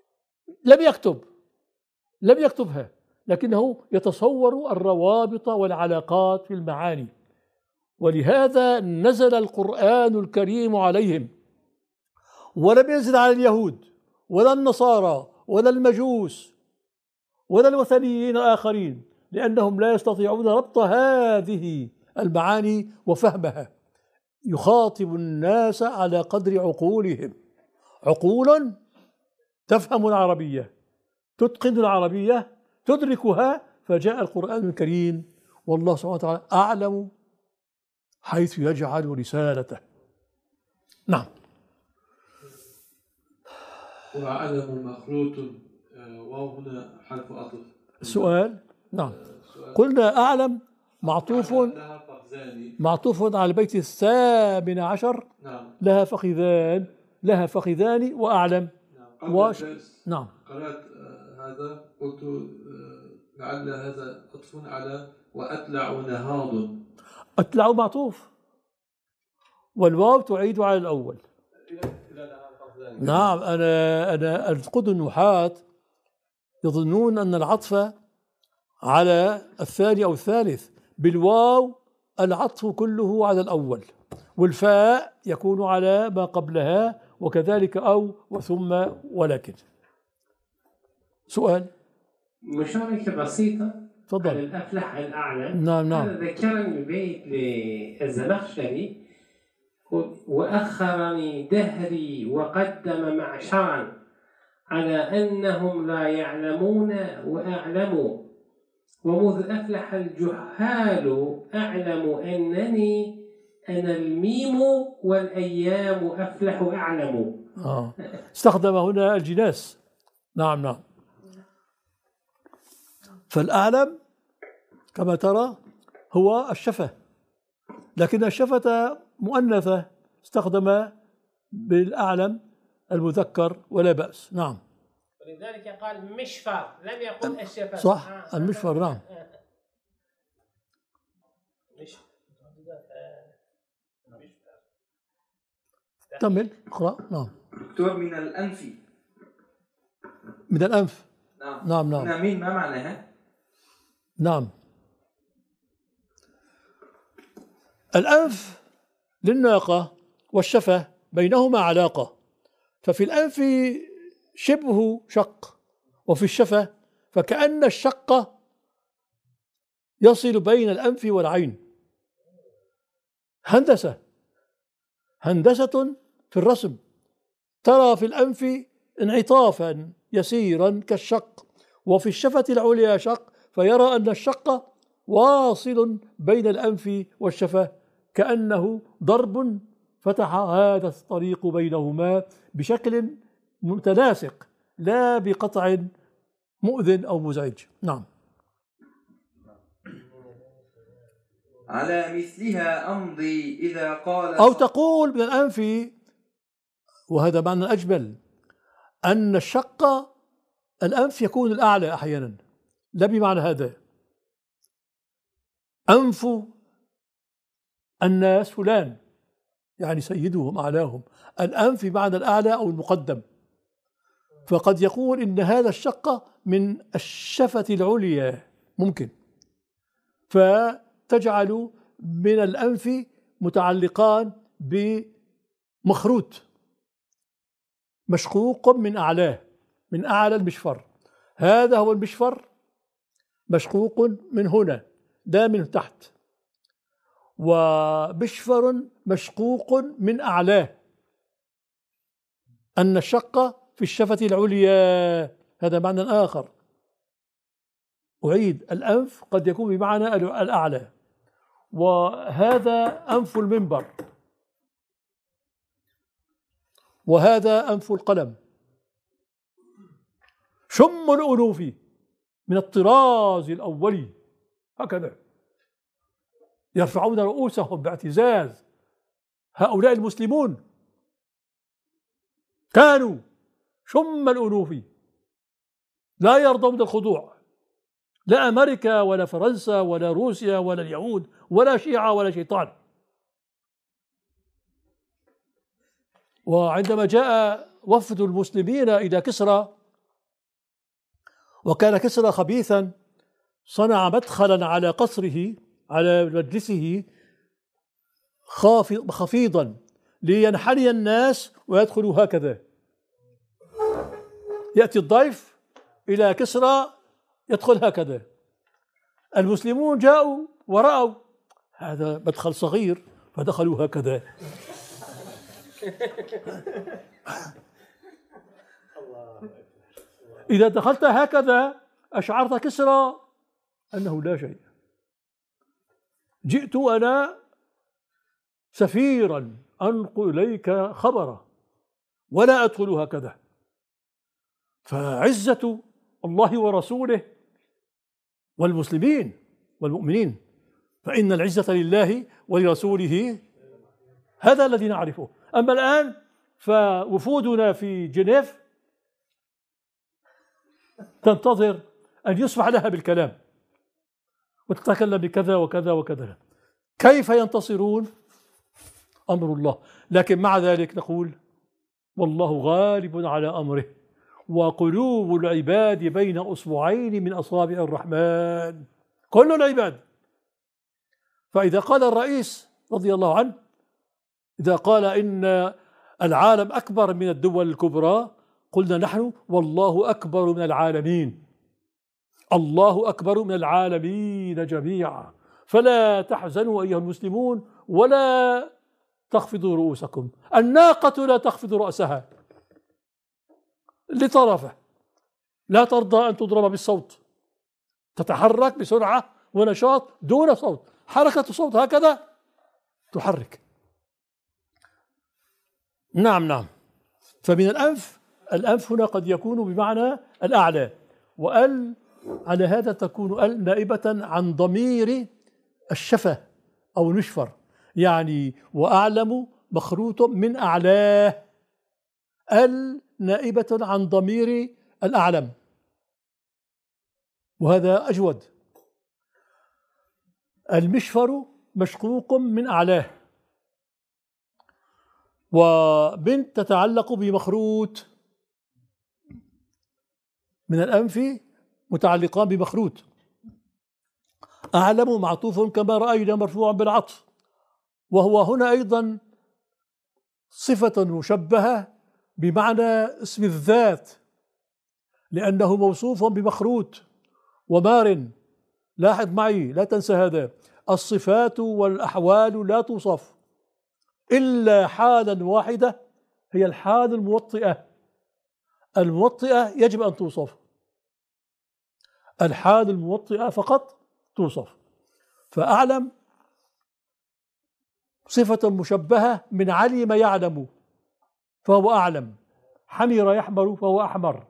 يكتبها، لكنه يتصور الروابط والعلاقات في المعاني. ولهذا نزل القرآن الكريم عليهم، ولم ينزل على اليهود ولا النصارى ولا المجوس ولا الوثنيين الآخرين، لأنهم لا يستطيعون ربط هذه المعاني وفهمها. يخاطب الناس على قدر عقولهم، عقول تفهم العربية، تتقن العربية، تدركها، فجاء القرآن الكريم والله سبحانه وتعالى أعلم حيث يجعل رسالته. نعم. وأعلم مخلوط، وهنا حرف عطف. السؤال نعم. قلنا أعلم معطوف على البيت 18. نعم. لها فخذان وأعلم. نعم. قرأت هذا قلت لعل هذا عطف على وأتلع نهاض. أتلع معطوف والواو تعيد على الأول. نعم. أنا أنتقد النحاة يظنون أن العطف على الثاني أو الثالث، بالواو العطف كله على الأول، والفاء يكون على ما قبلها، وكذلك أو وثم ولكن. سؤال مشاركة بسيطة. تفضل. على الأفلح الأعلى. نعم. هذا ذكرني بيت للزمخشري: وأخرني دهري وقدم معشرا على أنهم لا يعلمون وأعلموا، ومذ أفلح الجهال أعلم أنني أنا الميم والأيام أفلح أعلم. استخدم هنا الجناس. نعم. فالأعلم كما ترى هو الشفة، لكن الشفة مؤنثة، استخدم بالأعلم المذكر ولا بأس. نعم. ولذلك قال مشفر، لم يقل الشفة. صح. المشفر. نعم. كمل اقرأ. نعم. دكتور، من الأنف. من الأنف. نعم. هنا مين ما معناها؟ نعم. الأنف للناقة والشفة بينهما علاقة، ففي الأنف شبه شق، وفي الشفة فكأن الشق يصل بين الأنف والعين. هندسة في الرسم، ترى في الأنف انعطافا يسيرا كالشق، وفي الشفة العليا شق، فيرى أن الشق واصل بين الأنف والشفة، كأنه ضرب فتح هذا الطريق بينهما بشكل متناسق، لا بقطع مؤذن أو مزعج. نعم. على مثلها أمضي إذا قال، أو تقول من الأنف، وهذا معنى أجمل، أن الشق الأنف يكون الأعلى أحيانا، لا بمعنى هذا. أنف الناس فلان، يعني سيدهم أعلاهم. الأنف بمعنى الأعلى أو المقدم، فقد يقول إن هذا الشق من الشفة العليا ممكن، فتجعل من الأنف متعلقان بمخروط مشقوق من أعلاه، من أعلى المشفر. هذا هو المشفر مشقوق من هنا لا من تحت، ومشفر مشقوق من أعلاه. أن الشق في الشفة العليا، هذا معنى آخر. أعيد، الأنف قد يكون بمعنى الأعلى، وهذا أنف المنبر، وهذا أنف القلم. شم الأنوف من الطراز الأولي، هكذا يرفعون رؤوسهم باعتزاز. هؤلاء المسلمون كانوا شم الأنوف، لا يرضون الخضوع، لا أمريكا ولا فرنسا ولا روسيا ولا اليهود ولا شيعة ولا شيطان. وعندما جاء وفد المسلمين إلى كسرى، وكان كسرى خبيثا، صنع مدخلا على قصره، على مجلسه خفيضا لينحني الناس ويدخلوا هكذا. يأتي الضيف إلى كسرى يدخل هكذا. المسلمون جاءوا ورأوا هذا مدخل صغير فدخلوا هكذا. إذا دخلت هكذا أشعرت كسرى أنه لا شيء. جئت أنا سفيرا أنقل إليك خبرا ولا أدخل هكذا. فعزة الله ورسوله والمسلمين والمؤمنين، فإن العزة لله ولرسوله، هذا الذي نعرفه. أما الآن فوفودنا في جنيف تنتظر أن يسمح لها بالكلام وتتكلم بكذا وكذا وكذا. كيف ينتصرون؟ أمر الله. لكن مع ذلك نقول والله غالب على أمره وقلوب العباد بين أصبعين من أصابع الرحمن، كل العباد. فإذا قال الرئيس رضي الله عنه، إذا قال إن العالم أكبر من الدول الكبرى، قلنا نحن والله أكبر من العالمين، الله أكبر من العالمين جميعا. فلا تحزنوا أيها المسلمون ولا تخفضوا رؤوسكم. الناقة لا تخفض رأسها لطرفه، لا ترضى أن تضرب بالصوت، تتحرك بسرعة ونشاط دون صوت، حركة صوت هكذا تحرك. نعم. فمن الأنف هنا قد يكون بمعنى الأعلى، وأل على هذا تكون ال نائبة عن ضمير الشفة أو المشفر، يعني وأعلم مخروط من أعلاه، ال نائبة عن ضمير الأعلم، وهذا أجود. المشفر مشقوق من أعلاه، ومن تتعلق بمخروط من الأنف متعلقان بمخروط. أعلم معطوف كما رأينا مرفوعا بالعطف، وهو هنا أيضا صفة مشبهة بمعنى اسم الذات، لأنه موصوف بمخروط ومار. لاحظ معي، لا تنسى هذا، الصفات والأحوال لا توصف إلا حالا واحدة، هي الحال الموطئة. الموطئة يجب أن توصف، الحال الموطئة فقط توصف. فأعلم صفة مشبهة من علم يعلم فهو أعلم، حمر يحمر فهو أحمر،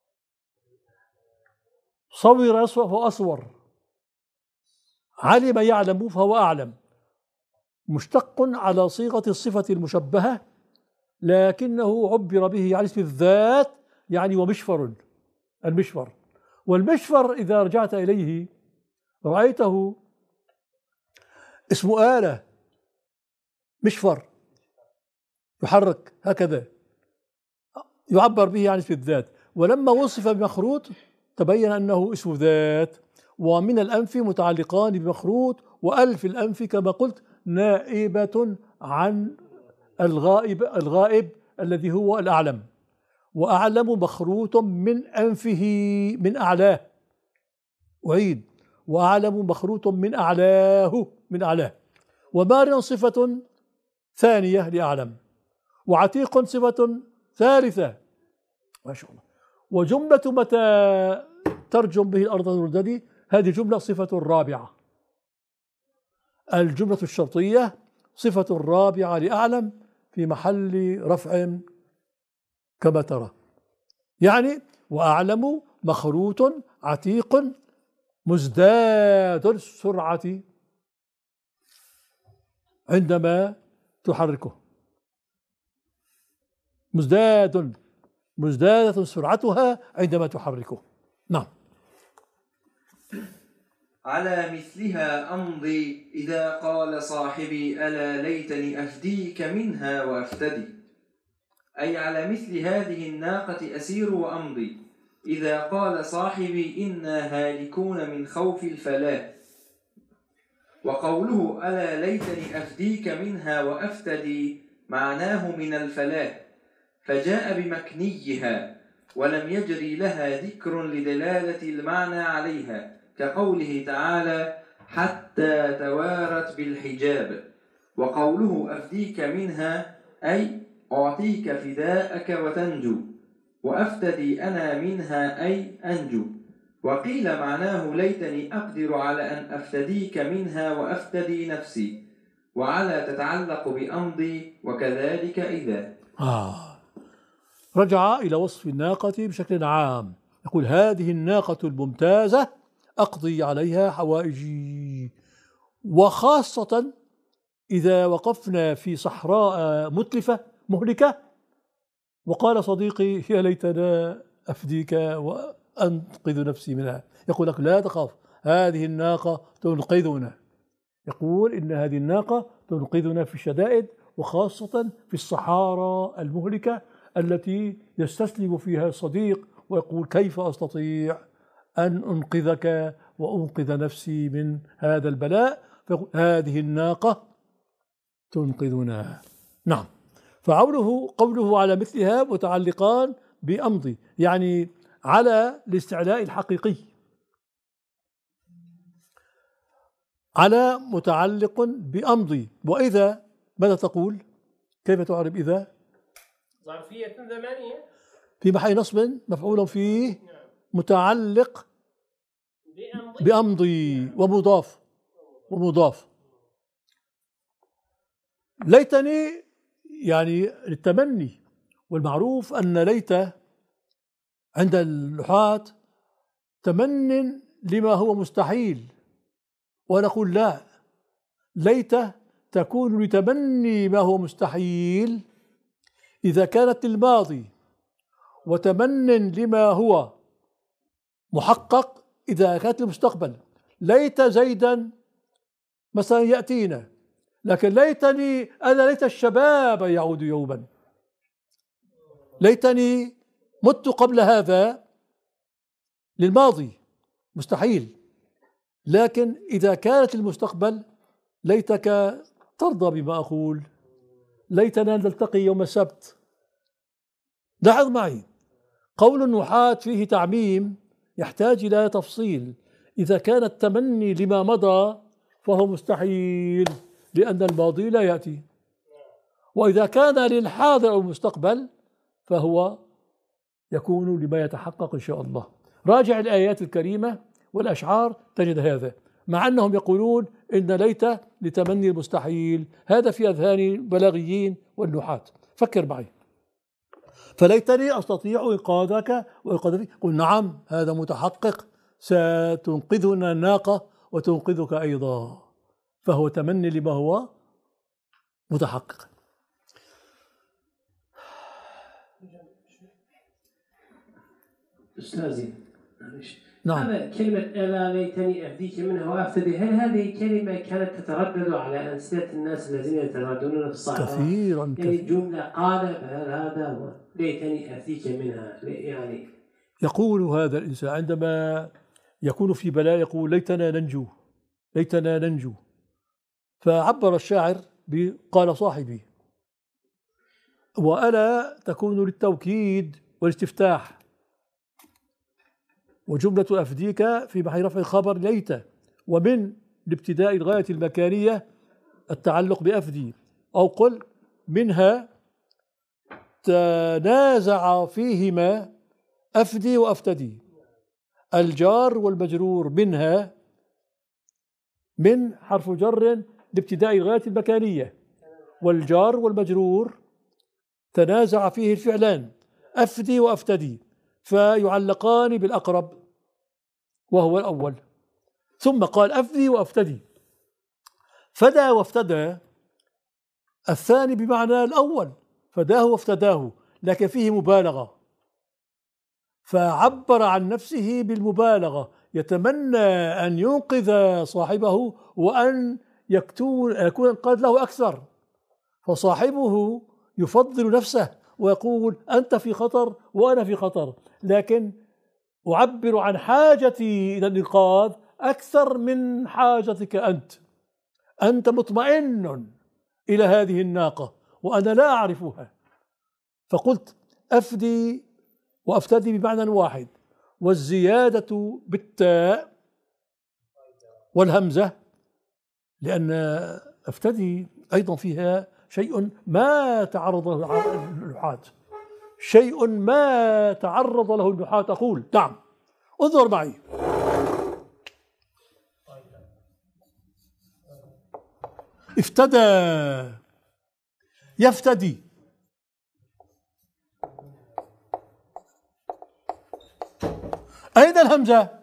صور يصور فهو أصور، علم يعلم فهو أعلم. مشتق على صيغة الصفة المشبهة، لكنه عبر به عن اسم الذات، يعني ومشفر، المشفر. والمشفر إذا رجعت إليه رأيته اسم آلة، مشفر يحرك هكذا، يعبر به عن اسم الذات. ولما وصف بمخروط تبين أنه اسم ذات. ومن الأنف متعلقان بمخروط، وألف الأنف كما قلت نائبة عن الغائب الذي هو الأعلم. وأعلم مخروط من أنفه من أعلاه، أعيد، وأعلم مخروط من أعلاه. ومار صفة ثانية لأعلم، وعتيق صفة ثالثة، ما شاء الله. وجملة متى ترجم به الأرض الرددي، هذه جملة صفة رابعة. الجملة الشرطية صفة رابعة لأعلم في محل رفع كما ترى، يعني وأعلم مخروط عتيق مزداد السرعة عندما تحركه، مزدادة سرعتها عندما تحركه. نعم. على مثلها أمضي إذا قال صاحبي ألا ليتني أفديك منها وأفتدي، أي على مثل هذه الناقة أسير وأمضي إذا قال صاحبي إنا هالكون من خوف الفلاة. وقوله ألا ليتني أفديك منها وأفتدي معناه من الفلاة، فجاء بمكنيها ولم يجري لها ذكر لدلالة المعنى عليها، كقوله تعالى حتى توارت بالحجاب. وقوله أفديك منها أي أعطيك فداءك وتنجو، وأفتدي أنا منها أي أنجو. وقيل معناه ليتني أقدر على أن أفتديك منها وأفتدي نفسي، وعلى تتعلق بأمضي وكذلك إذا. رجع إلى وصف الناقة بشكل عام، يقول هذه الناقة الممتازة أقضي عليها حوائجي، وخاصة إذا وقفنا في صحراء متلفة مهلكة وقال صديقي يا ليتنا أفديك وأنقذ نفسي منها، يقول لك لا تخاف هذه الناقة تنقذنا. يقول إن هذه الناقة تنقذنا في الشدائد، وخاصة في الصحارى المهلكة التي يستسلم فيها الصديق ويقول كيف أستطيع أن أنقذك وأنقذ نفسي من هذا البلاء، فيقول هذه الناقة تنقذنا. نعم، قوله على مثلها متعلقان بأمضي، يعني على الاستعلاء الحقيقي، على متعلق بأمضي. وإذا ماذا تقول؟ كيف تعرب إذا؟ ظرفية زمانية في محل نصب مفعول فيه متعلق بأمضي ومضاف. ليتني يعني للتمني، والمعروف أن ليت عند اللحاة تمن لما هو مستحيل، ونقول لا، ليت تكون لتمني ما هو مستحيل إذا كانت الماضي، وتمن لما هو محقق إذا كانت المستقبل. ليت زيدا مثلا يأتينا، لكن ليتني أنا ليت الشباب يعود يوما، ليتني مت قبل هذا للماضي مستحيل. لكن إذا كانت المستقبل ليتك ترضى بما أقول، ليتنا نلتقي يوم السبت. لاحظ معي قول النحاة فيه تعميم يحتاج إلى تفصيل. إذا كان التمني لما مضى فهو مستحيل لأن الماضي لا يأتي، وإذا كان للحاضر أو المستقبل فهو يكون لما يتحقق إن شاء الله. راجع الآيات الكريمة والأشعار تجد هذا، مع أنهم يقولون إن ليت لتمني المستحيل. هذا في أذهان البلاغيين والنحاة. فكر معي، فليتني أستطيع إنقاذك وإنقاذك. قل نعم هذا متحقق، ستنقذنا الناقة وتنقذك أيضا، فهو تمني لما هو متحقق. أستاذي نعم. هذا كلمة ألا ليتني أفديك منها وأفتدي، هل هذه كلمة كانت تتردد على ألسنة الناس الذين يترددون في الصحراء كثيرا؟ يعني جملة قالب هذا هو ليتني أفديك منها، يعني يقول هذا الإنسان عندما يكون في بلاء يقول ليتنا ننجو، ليتنا ننجو. فعبر الشاعر قال صاحبي، وألا تكون للتوكيد والاستفتاح، وجملة أفديك في محل رفع خبر ليت، ومن الابتداء الغاية المكانية التعلق بأفدي، أو قل منها تنازع فيهما أفدي وأفتدي. الجار والمجرور منها من حرف جر لابتداء الغاية المكانية، والجار والمجرور تنازع فيه الفعلان أفدي وأفتدي، فيعلقان بالأقرب وهو الأول. ثم قال أفدي وأفتدي، فدى وافتدى الثاني بمعنى الأول، فداه وافتداه، لكن فيه مبالغة، فعبر عن نفسه بالمبالغة، يتمنى أن ينقذ صاحبه وأن يكون قد له أكثر، فصاحبه يفضل نفسه ويقول أنت في خطر وأنا في خطر، لكن أعبر عن حاجتي إلى الإنقاذ أكثر من حاجتك أنت. أنت مطمئن إلى هذه الناقة وأنا لا أعرفها، فقلت أفدي وأفتدي بمعنى واحد، والزيادة بالتاء والهمزة، لأن أفتدي أيضا فيها شيء ما تعرض له النحاة، شيء ما تعرض له النحاة. أقول نعم، انظر معي. افتدى، يفتدي، أين الهمزة؟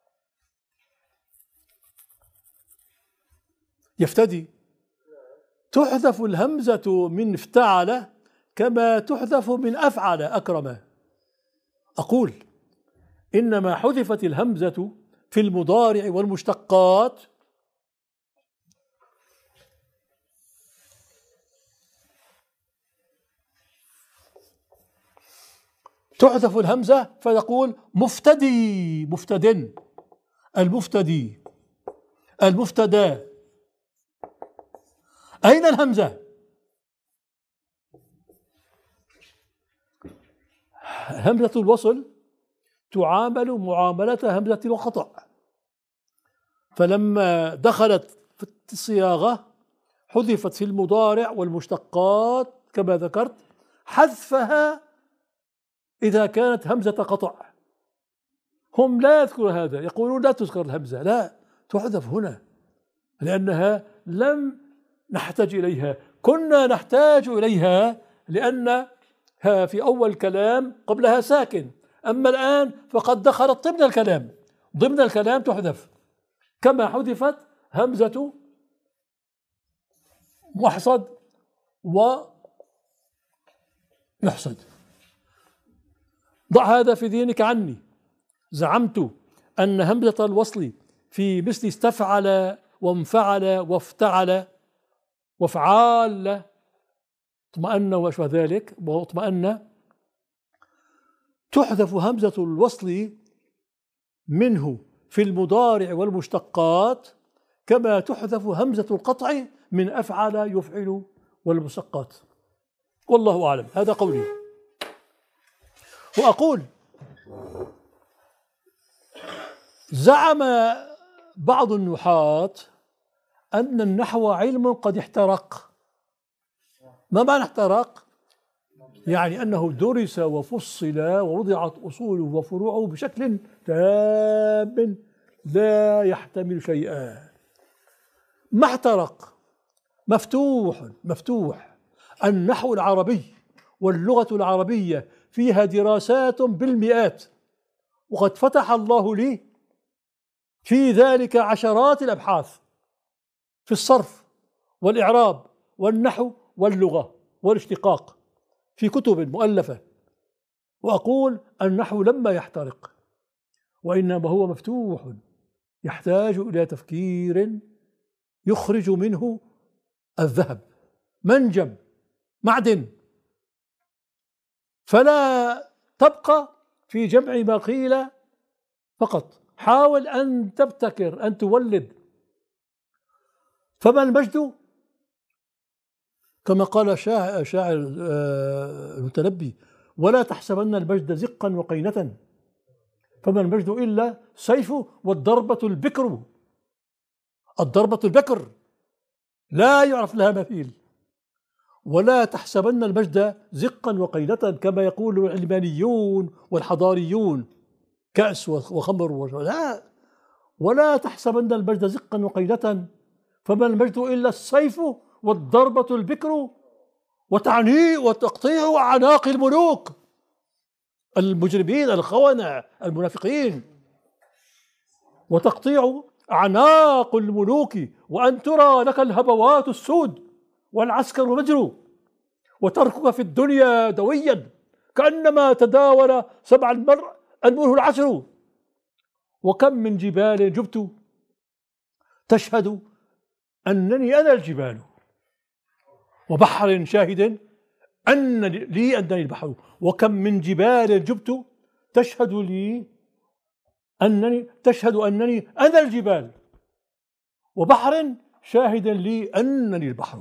يفتدي تحذف الهمزة من افتعل كما تحذف من أفعل أكرم. أقول إنما حذفت الهمزة في المضارع والمشتقات تحذف الهمزة فيقول مفتدي، مفتد، المفتدي، المفتدى. أين الهمزة؟ همزة الوصل تعامل معاملة همزة القطع، فلما دخلت في الصياغة حذفت في المضارع والمشتقات كما ذكرت، حذفها إذا كانت همزة قطع. هم لا يذكرون هذا، يقولون لا تذكر الهمزة، لا، تحذف هنا لأنها لم نحتاج إليها، كنا نحتاج إليها لأنها في أول الكلام قبلها ساكن، أما الآن فقد دخلت ضمن الكلام، ضمن الكلام تحذف كما حذفت همزة محصد ويحصد. ضع هذا في ذهنك عني. زعمت أن همزة الوصل في مثل استفعل وانفعل وافتعل وافعال اطمأن وأشبه ذلك واطمأن تحذف همزة الوصل منه في المضارع والمشتقات كما تحذف همزة القطع من أفعل يفعل والمشتقات. والله أعلم، هذا قولي. وأقول زعم بعض النحاة أن النحو علم قد احترق. ما معنى احترق؟ يعني أنه درس وفصل ووضعت أصوله وفروعه بشكل تام لا يحتمل شيئا. ما احترق، مفتوح. النحو العربي واللغة العربية فيها دراسات بالمئات، وقد فتح الله لي في ذلك عشرات الأبحاث في الصرف والإعراب والنحو واللغة والاشتقاق في كتب مؤلفة. وأقول النحو لما يحترق، وإنما هو مفتوح يحتاج إلى تفكير يخرج منه الذهب، منجم، معدن، فلا تبقى في جمع ما قيل فقط، حاول أن تبتكر، أن تولد. فما المجد كما قال شاعر المتنبي: ولا تحسبن المجد زقا وقينة، فما المجد إلا سيف والضربة البكر. الضربة البكر لا يعرف لها مثيل. ولا تحسبن المجد زقا وقينة كما يقول العلمانيون والحضاريون، كأس وخمر لا، ولا تحسبن المجد زقا وقينة، فما المجد إلا السيف والضربة البكر وتقطيع أعناق الملوك المجرمين الخونة المنافقين، وتقطيع أعناق الملوك، وأن ترى لك الهبوات السود والعسكر مجرو، وتركك في الدنيا دويا كأنما تداول سبع المرء أنبله العشر. وكم من جبال جبت تشهد أنني أنا الجبال، وبحر شاهد أن لي أنني البحر. وكم من جبال جبت تشهد أنني أنا الجبال، وبحر شاهد لي أنني البحر.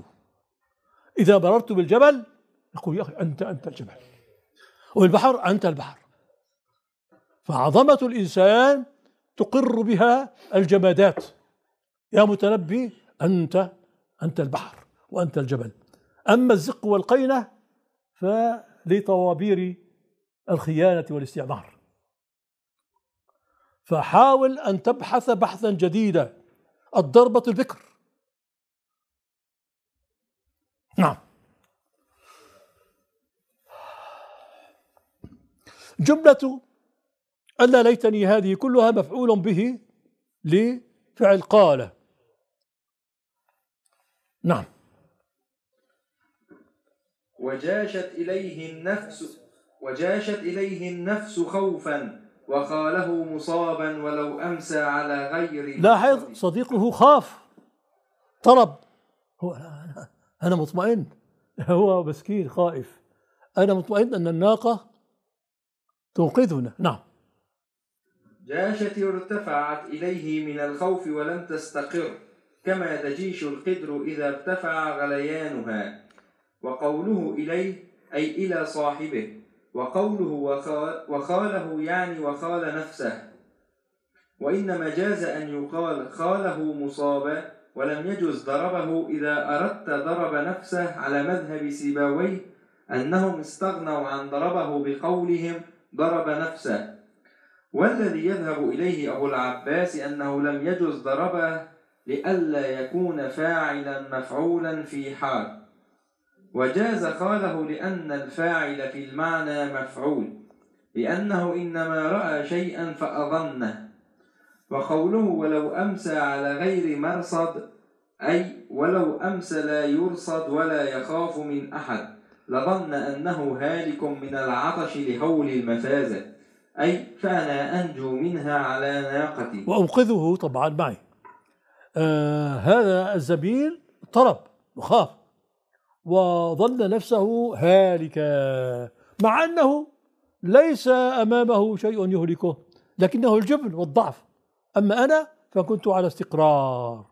إذا مررت بالجبل يقول يا أخي أنت الجبل، والبحر أنت البحر. فعظمة الإنسان تقر بها الجمادات. يا متنبي أنت البحر وأنت الجبل. أما الزق والقينة فلطوابير الخيانة والاستعمار. فحاول أن تبحث بحثا جديدا. الضربة البكر. نعم. جملة ألا ليتني هذه كلها مفعول به لفعل قال. نعم. وجاشت إليه النفس خوفا وخاله مصابا ولو أمسى على غير. لاحظ صديقه خاف طرب. هو أنا مطمئن، هو مسكين خائف. أنا مطمئن أن الناقة تنقذنا. نعم. جاشت ارتفعت إليه من الخوف ولم تستقر كما تجيش القدر إذا ارتفع غليانها. وقوله إليه أي إلى صاحبه، وقوله وخاله يعني وخال نفسه. وإنما جاز أن يقال خاله مصابا ولم يجز ضربه إذا أردت ضرب نفسه على مذهب سيبويه أنهم استغنوا عن ضربه بقولهم ضرب نفسه. والذي يذهب إليه أبو العباس أنه لم يجز ضربه لئلا يكون فاعلا مفعولا في حال. وجاز خاله لأن الفاعل في المعنى مفعول، لأنه إنما رأى شيئا فأظنه. وقوله ولو أمسى على غير مرصد أي ولو أمسى لا يرصد ولا يخاف من أحد لظن أنه هالك من العطش لهول المفازة، أي فأنا أنجو منها على ناقتي وأنقذه. طبعا معي هذا الزميل طرب وخاف وظن نفسه هالكا، مع أنه ليس أمامه شيء يهلكه، لكنه الجبن والضعف. أما أنا فكنت على استقرار.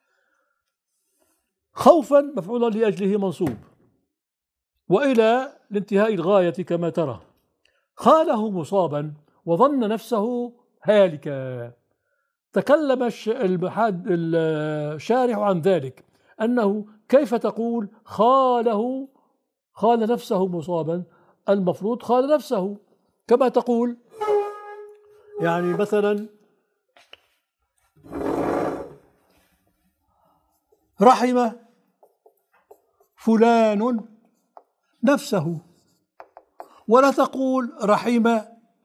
خوفا مفعولا لأجله منصوب وإلى الانتهاء الغاية كما ترى. خاله مصابا وظن نفسه هالكا. تكلم الشارح عن ذلك، أنه كيف تقول خال نفسه مصابا؟ المفروض خال نفسه كما تقول يعني مثلا رحم فلان نفسه، ولا تقول رحمه،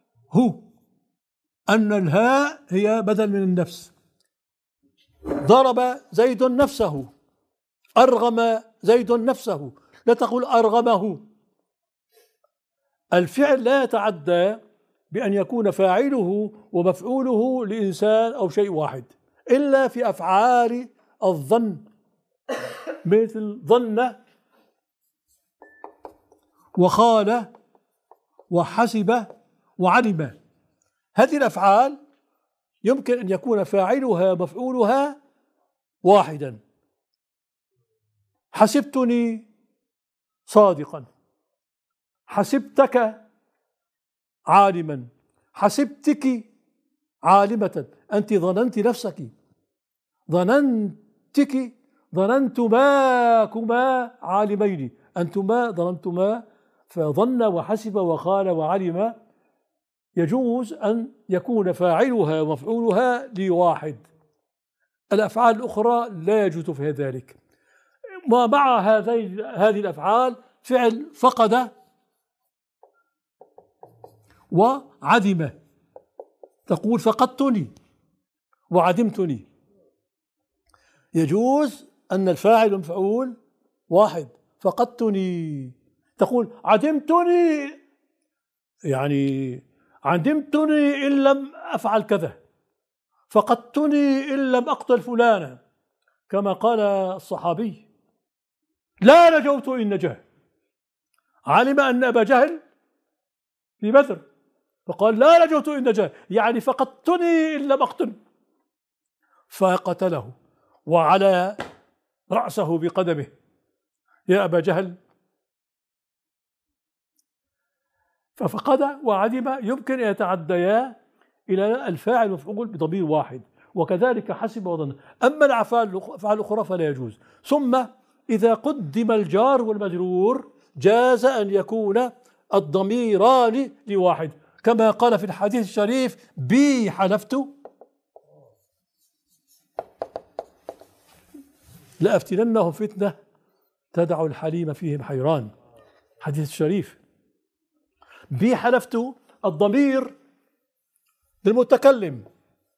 أن الهاء هي بدل من النفس. ضرب زيد نفسه، أرغم زيد نفسه، لا تقول أرغمه. الفعل لا يتعدى بأن يكون فاعله ومفعوله لإنسان أو شيء واحد، إلا في أفعال الظن مثل ظن وخال وحسب وعلم. هذه الأفعال يمكن أن يكون فاعلها مفعولها واحدا. حسبتني صادقا، حسبتك عالما، حسبتك عالمة. أنت ظننت نفسك، ظننتما عالمين، أنتما ظننتما. فظن وحسب وخال وعلم يجوز أن يكون فاعلها ومفعولها لواحد. الأفعال الأخرى لا يجوز فيها ذلك. ومع هذه الأفعال فعل فقد وعدم، تقول فقدتني وعدمتني. يجوز أن الفاعل والمفعول واحد. فقدتني تقول عدمتني، يعني عدمتني إن لم أفعل كذا، فقدتني إن لم أقتل فلانا، كما قال الصحابي لا نجوت إن نجا. علم أن أبا جهل في بدر فقال لا نجوت إن نجا، يعني فقدتني إن لم أقتل، فقتله وعلى رأسه بقدمه. يا أبا جهل ففقد وعدم يمكن أن يتعديا إلى الفاعل والمفعول بضمير واحد، وكذلك حسب وظن. أما الأفعال الأخرى فلا يجوز. ثم إذا قدم الجار والمجرور جاز أن يكون الضميران لواحد، كما قال في الحديث الشريف: بي حلفت لأفتننهم فتنة تدع الحليم فيهم حيران. حديث الشريف. بي حلفت الضمير للمتكلم،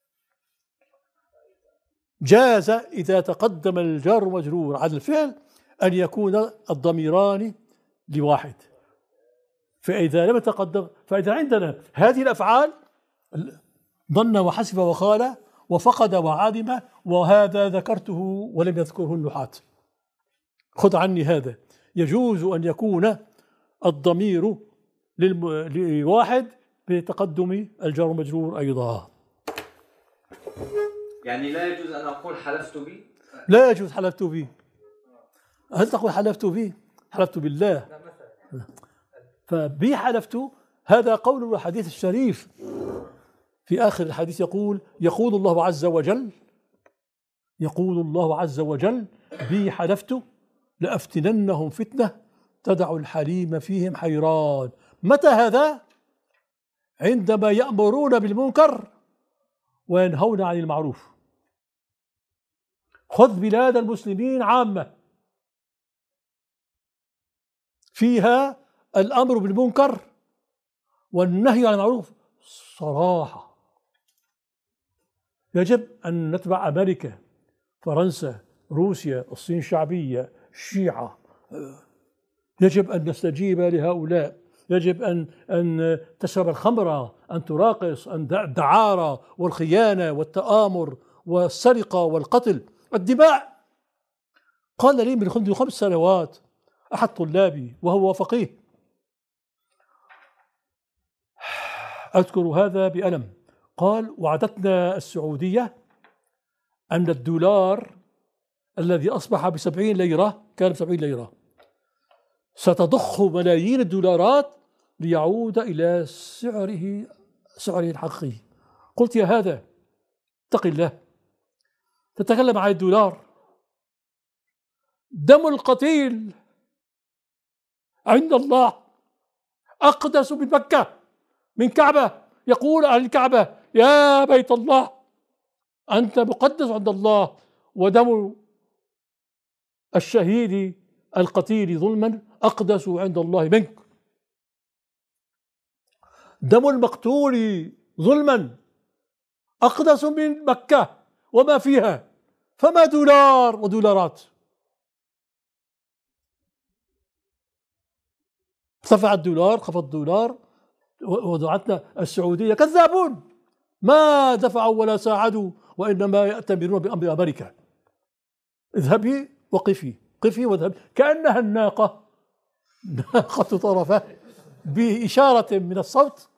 جاز إذا تقدم الجار والمجرور على الفعل أن يكون الضميران لواحد. فإذا لم يتقدم، فإذا عندنا هذه الأفعال ظن وحسب وخال وفقد وعدم، وهذا ذكرته ولم يذكره النحاة، خذ عني هذا. يجوز أن يكون الضمير لواحد بتقدم الجار والمجرور أيضا. يعني لا يجوز أن أقول حلفت بي؟ لا يجوز حلفت بي. هل تقول حلفت بي؟ حلفت بالله. فبي حلفت هذا قول الحديث الشريف. في آخر الحديث يقول الله عز وجل بي حلفت لأفتننهم فتنة تدع الحليم فيهم حيران. متى هذا؟ عندما يأمرون بالمنكر وينهون عن المعروف. خذ بلاد المسلمين عامة فيها الأمر بالمنكر والنهي عن المعروف صراحة. يجب أن نتبع أمريكا، فرنسا، روسيا، الصين الشعبية، الشيعة. يجب أن نستجيب لهؤلاء. يجب أن تشرب الخمر، أن تراقص، أن الدعارة والخيانة والتآمر والسرقة والقتل الدماء. قال لي من 5 سنوات أحد طلابي وهو فقيه، أذكر هذا بألم، قال: وعدتنا السعودية أن الدولار الذي أصبح ب70 ليرة، كان ب70 ليرة، ستضخ ملايين الدولارات ليعود إلى سعره الحقيقي. قلت: يا هذا اتق الله، تتكلم عن الدولار، دم القتيل عند الله أقدس من مكة، من كعبة. يقول أهل الكعبة: يا بيت الله أنت مقدس عند الله، ودم الشهيد القتيل ظلما أقدس عند الله منك. دم المقتول ظلما أقدس من مكة وما فيها، فما دولار ودولارات. ارتفع الدولار، خفض الدولار، ودعتنا السعودية كذابون، ما دفعوا ولا ساعدوا، وإنما يأتمرون بأمر أمريكا. اذهبي وقفي، قفي واذهبي، كأنها الناقة طرفة بإشارة من الصوت،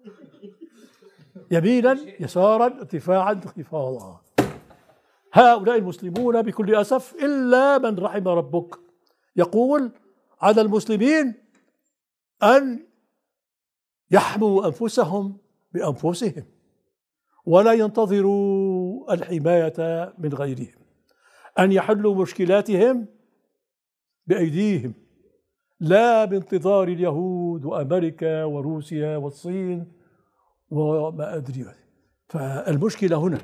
يمينا يسارا ارتفاعا انخفاضا. هؤلاء المسلمون بكل أسف إلا من رحم ربك. يقول على المسلمين أن يحموا أنفسهم بأنفسهم ولا ينتظروا الحماية من غيرهم، أن يحلوا مشكلاتهم بأيديهم لا بانتظار اليهود وأمريكا وروسيا والصين وما أدري. فالمشكلة هنا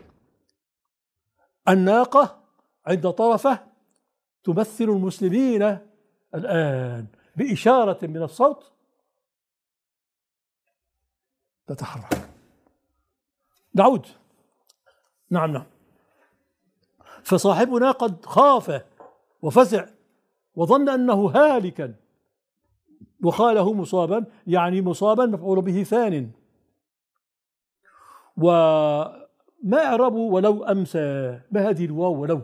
الناقة عند طرفة تمثل المسلمين الآن بإشارة من الصوت تتحرك. نعود. نعم. فصاحبنا قد خاف وفزع وظن أنه هالكا، وقاله مصابا، يعني مصابا مفعول به ثان. وما إعراب ولو أمسى؟ ما هذه الواو ولو؟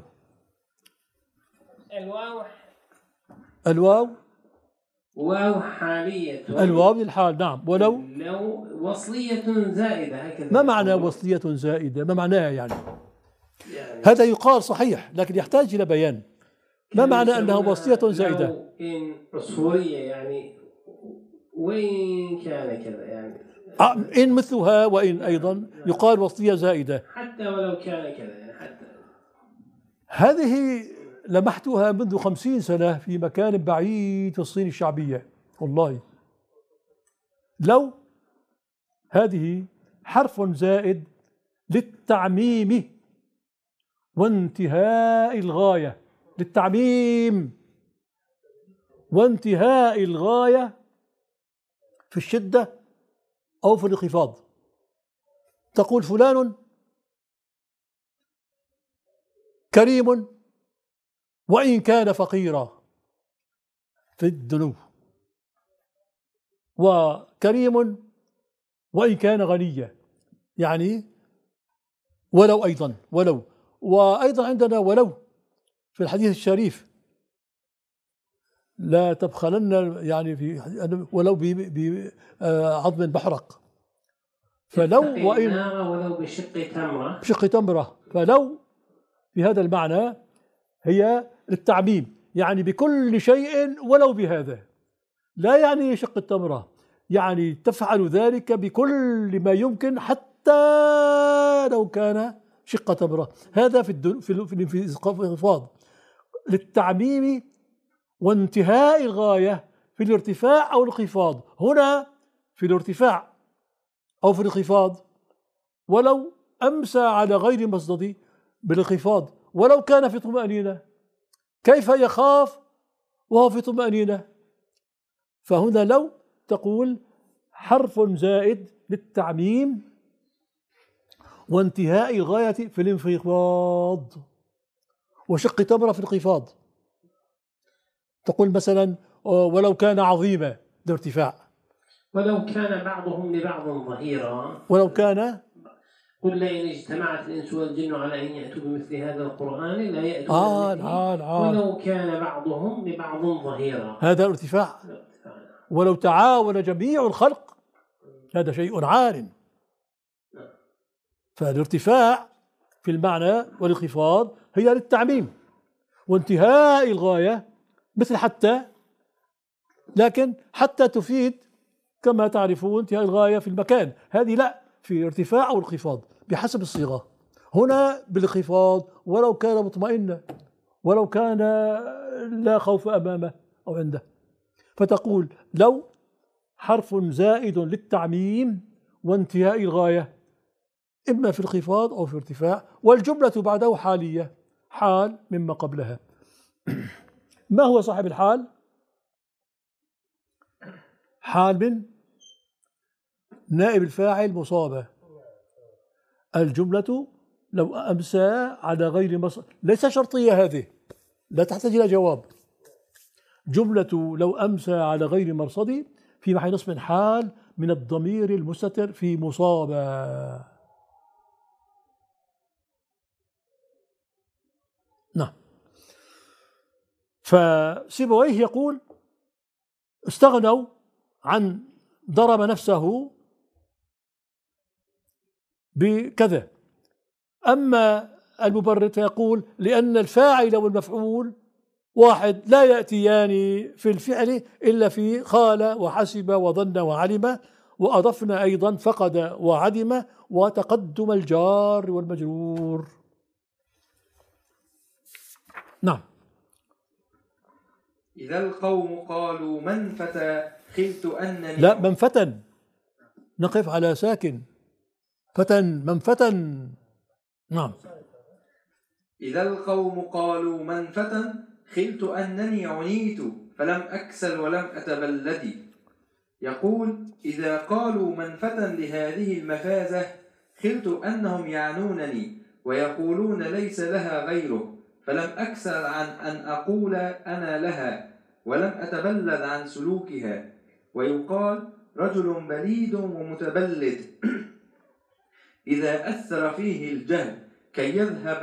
الواو واو حالية، الواو للحال. نعم. ولو وصلية زائدة هكذا. ما معنى وصلية زائدة؟ ما معناها يعني هذا يقال صحيح لكن يحتاج إلى بيان. ما معنى أنها وصلية زائدة؟ إن عصفورية يعني وإن كان كذا يعني إن مثلها وإن أيضا يقال وصية زائدة حتى ولو كان كذا يعني حتى. هذه لمحتها منذ 50 سنة في مكان بعيد في الصين الشعبية والله. لو هذه حرف زائد للتعميم وانتهاء الغاية، للتعميم وانتهاء الغاية في الشدة أو في الانخفاض. تقول فلان كريم وإن كان فقيرا في الدنو، وكريم وإن كان غنيا، يعني ولو أيضا ولو. وأيضا عندنا ولو في الحديث الشريف لا تبخلن، يعني في ولو بعظم بحرق. فلو وإن ولو بشق تمرة، بشق تمرة. فلو في هذا المعنى هي للتعميم، يعني بكل شيء ولو بهذا، لا يعني شق التمرة، يعني تفعل ذلك بكل ما يمكن حتى لو كان شق تمرة. هذا في الانخفاض للتعميم وانتهاء الغاية في الارتفاع أو الانخفاض. هنا في الارتفاع أو في الانخفاض ولو أمسى على غير مصدد بالانخفاض ولو كان في طمأنينة. كيف يخاف وهو في طمأنينة؟ فهنا لو تقول حرف زائد للتعميم وانتهاء الغاية في الانخفاض وشق تمرة في الانخفاض. تقول مثلا ولو كان عظيما لارتفاع، ولو كان بعضهم لبعض ظهيرا، ولو كان قل لئن اجتمعت الإنس والجن على أن يأتوا بمثل هذا القرآن لا يأتون بمثله ولو كان بعضهم لبعض ظهيرا. هذا ارتفاع. ولو تعاون جميع الخلق هذا شيء عال. فالارتفاع في المعنى والانخفاض هي للتعميم وانتهاء الغاية، مثل حتى، لكن حتى تفيد كما تعرفون انتهاء الغاية في المكان، هذه لا، في ارتفاع أو انخفاض بحسب الصيغة. هنا بالانخفاض ولو كان مطمئنا، ولو كان لا خوف أمامه أو عنده. فتقول لو حرف زائد للتعميم وانتهاء الغاية إما في الانخفاض أو في الارتفاع، والجملة بعده حالية، حال مما قبلها. ما هو صاحب الحال؟ حال من نائب الفاعل مصابة. الجملة لو أمسى على غير مصدر، ليس شرطية هذه، لا تحتاج إلى جواب. جملة لو أمسى على غير مرصد في محل نصب حال من الضمير المستتر في مصابة. نعم. فسيبويه يقول استغنوا عن ضرب نفسه بكذا. أما المبرد فيقول لأن الفاعل والمفعول واحد لا يأتيان في الفعل إلا في قال وحسب وظن وعلم، وأضفنا أيضا فقد وعدم وتقدم الجار والمجرور. نعم. إذا القوم قالوا من فتى خلت أنني، لا، من فتن، نقف على ساكن، فتن، من فتن. نعم. إذا القوم قالوا من فتن خلت أنني عنيت فلم أكسل ولم أتبلد. يقول إذا قالوا من فتن لهذه المفازة خلت أنهم يعنونني ويقولون ليس لها غيره، فلم أكسل عن أن أقول أنا لها ولم أتبلد عن سلوكها. ويقال رجل بليد ومتبلد إذا أثر فيه الجهل كي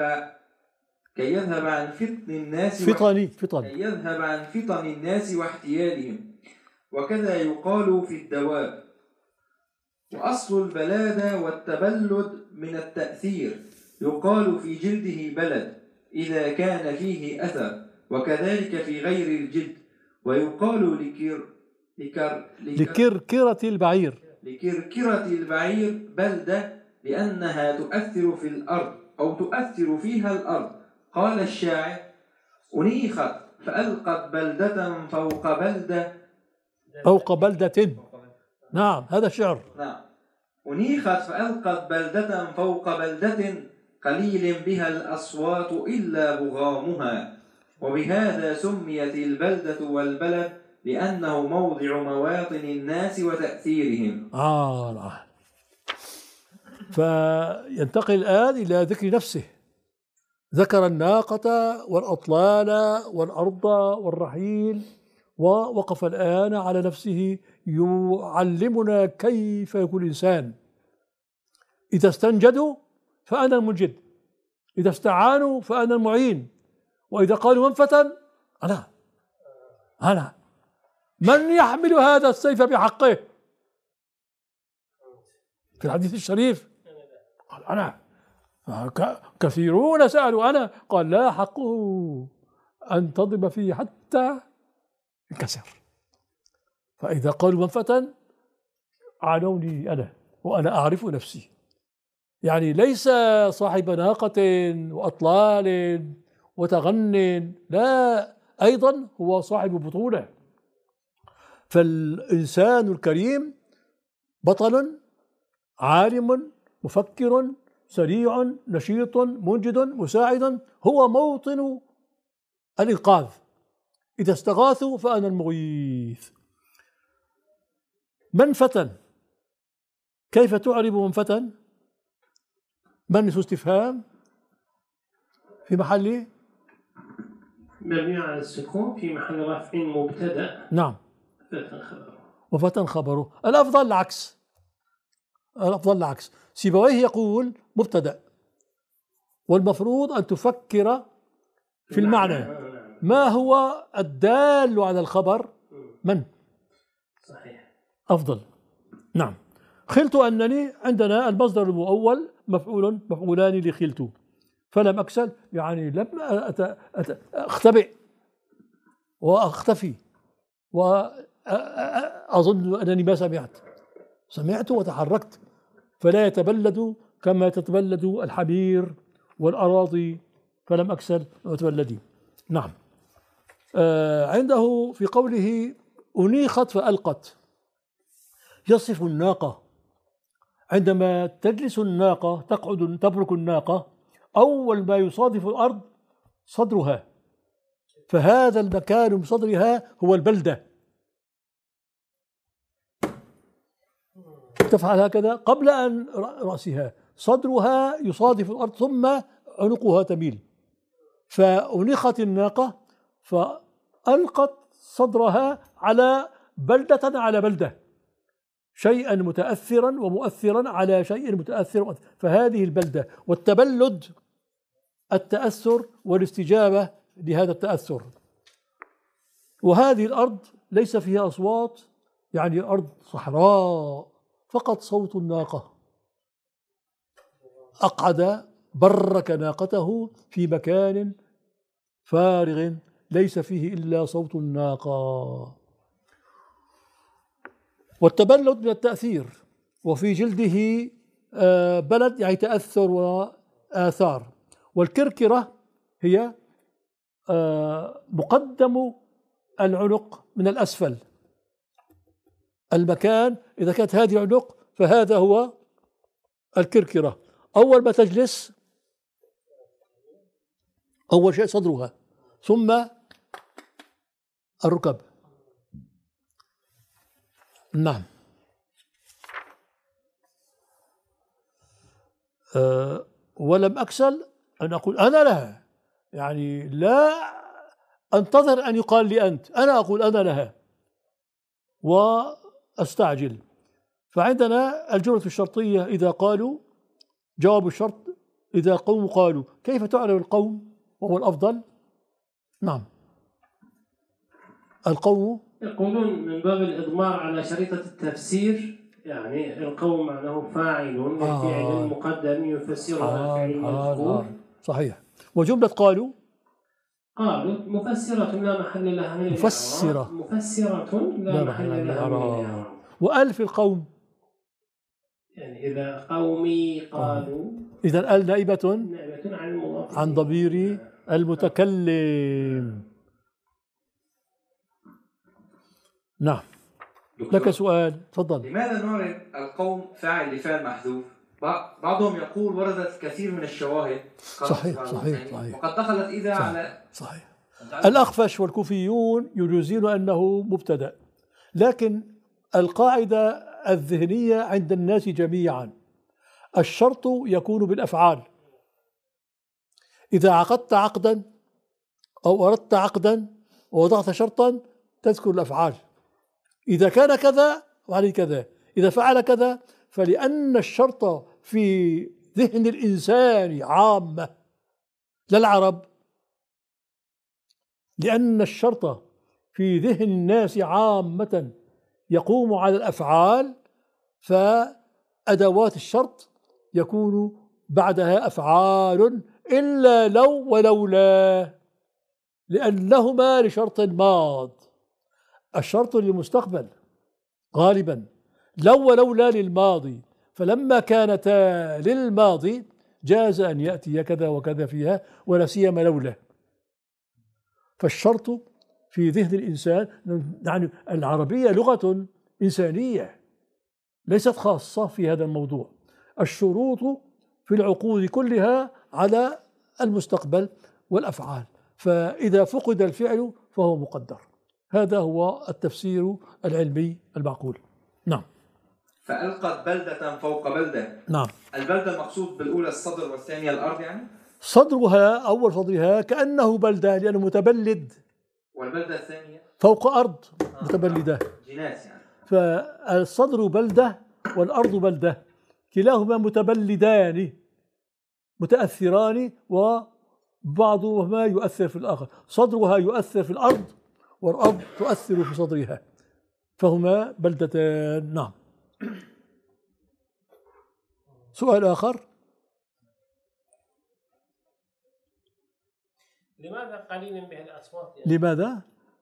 يذهب عن فطن الناس كي يذهب عن فطن الناس واحتيالهم. وكذا يقال في الدواب. وأصل البلادة والتبلد من التأثير، يقال في جلده بلد إذا كان فيه أثر، وكذلك في غير الجلد. ويقال لكركرة البعير. لكركرة البعير بلدة لأنها تؤثر في الأرض أو تؤثر فيها الأرض. قال الشاعر: أنيخت فألقت بلدة فوق بلدة. فوق بلدة. نعم هذا شعر. نعم. أنيخت فألقت بلدة فوق بلدة قليل بها الأصوات إلا بغامها. وبهذا سميت البلدة والبلد لأنه موضع مواطن الناس وتأثيرهم. نعم. فينتقل الآن إلى ذكر نفسه. ذكر الناقة والأطلال والأرض والرحيل، ووقف الآن على نفسه يعلمنا كيف يكون الإنسان. إذا استنجدوا فأنا المنجد، إذا استعانوا فأنا المعين، وإذا قالوا من فتن أنا من يحمل هذا السيف بحقه. في الحديث الشريف قال أنا. كثيرون سألوا أنا، قال لا، حقه أن تضرب فيه حتى ينكسر. فإذا قالوا من فتن عنوني أنا وأنا أعرف نفسي. يعني ليس صاحب ناقة وأطلال وتغن، لا، أيضا هو صاحب بطولة. فالإنسان الكريم بطل عالم مفكر سريع نشيط منجد مساعد، هو موطن الإنقاذ. إذا استغاثوا فأنا المغيث. من فتن، كيف تعرب من فتن؟ من استفهام في محل مبني على السكون في محل رفع مبتدأ. نعم. فتن خبره. وفتن خبره. الأفضل العكس. الأفضل العكس. سيبويه يقول مبتدأ، والمفروض أن تفكر في المعنى. ما هو الدال على الخبر؟ من؟ صحيح. أفضل. نعم. خلت أنني عندنا المصدر المؤول مفعول مفعولان لخلت، فلم أكسل يعني لم أختبئ وأختفي وأظن أنني ما سمعت وتحركت. فلا يتبلد كما تتبلد الحمير والأراضي، فلم أكسل وتبلدي. نعم. عنده في قوله أنيخت فألقت، يصف الناقة عندما تجلس الناقة تقعد تبرك الناقة، أول ما يصادف الأرض صدرها، فهذا المكان بصدرها هو البلدة. تفعل هكذا قبل أن رأسها، صدرها يصادف الأرض ثم عنقها تميل. فأنيخت الناقة فألقت صدرها على بلدة، شيئا متأثرا ومؤثرا على شيء متأثر، فهذه البلدة. والتبلد التأثر والاستجابة لهذا التأثر. وهذه الأرض ليس فيها أصوات، يعني أرض صحراء، فقط صوت الناقة. أقعد برك ناقته في مكان فارغ ليس فيه إلا صوت الناقة. والتبلد من التأثير، وفي جلده بلد يعني تأثر وآثار. والكركرة هي مقدم العنق من الأسفل، المكان إذا كانت هذه عنق فهذا هو الكركرة. أول ما تجلس أول شيء صدرها ثم الركب. نعم. ولم أكسل أن أقول أنا لها، يعني لا أنتظر أن يقال لي أنت، أنا أقول أنا لها وأستعجل. فعندنا الجملة الشرطية إذا قالوا، جواب الشرط إذا قوم قالوا. كيف تعرف القوم وهو الأفضل؟ نعم. القوم يقولون من باب الإضمار على شريطة التفسير، يعني القوم معناه فاعل والفعل مقدم يفسر الفعل المذكور. صحيح. وجملة قالوا قالوا مفسرة لا محل لها من مفسرة. الإعراب. مفسرة لا محل لها من الإعراب. وألف القوم، يعني إذا قومي قالوا إذا ال نائبة نائبة عن المضاف عن ضمير المتكلم. نعم. لك سؤال، تفضل. لماذا نعرب القوم فاعل لفعل محذوف؟ بعضهم يقول وردت كثير من الشواهد. صحيح. وقد دخلت إذا على صحيح. الأخفش والكوفيون يجوزون أنه مبتدأ، لكن القاعدة الذهنية عند الناس جميعا الشرط يكون بالأفعال. إذا عقدت عقدا أو أردت عقدا ووضعت شرطا تذكر الأفعال. إذا كان كذا وعليه كذا، إذا فعل كذا، فلأن الشرط في ذهن الإنسان عامة لا العرب، لأن الشرط في ذهن الناس عامة يقوم على الأفعال، فأدوات الشرط يكون بعدها أفعال إلا لو ولولا، لأنهما لشرط ماض. الشرط للمستقبل غالبا، لو ولولا للماضي، فلما كانتا للماضي جاز أن يأتي كذا وكذا فيها، ولا سيما لولا. فالشرط في ذهن الإنسان، يعني العربية لغة إنسانية ليست خاصة في هذا الموضوع. الشروط في العقود كلها على المستقبل والأفعال، فإذا فقد الفعل فهو مقدر. هذا هو التفسير العلمي المعقول. نعم. فألقت بلدة فوق بلدة. نعم. البلدة المقصود بالأولى الصدر والثانية الأرض يعني؟ صدرها أول صدرها كأنه بلدة لأنه متبلد، والبلدة الثانية فوق أرض متبلدة، جناس يعني. فالصدر بلدة والأرض بلدة، كلاهما متبلدان متأثران، وبعضهما يؤثر في الآخر. صدرها يؤثر في الأرض والأرض تؤثر في صدرها، فهما بلدتان. نعم. سؤال آخر. لماذا قليل به الأصوات؟ يعني لماذا؟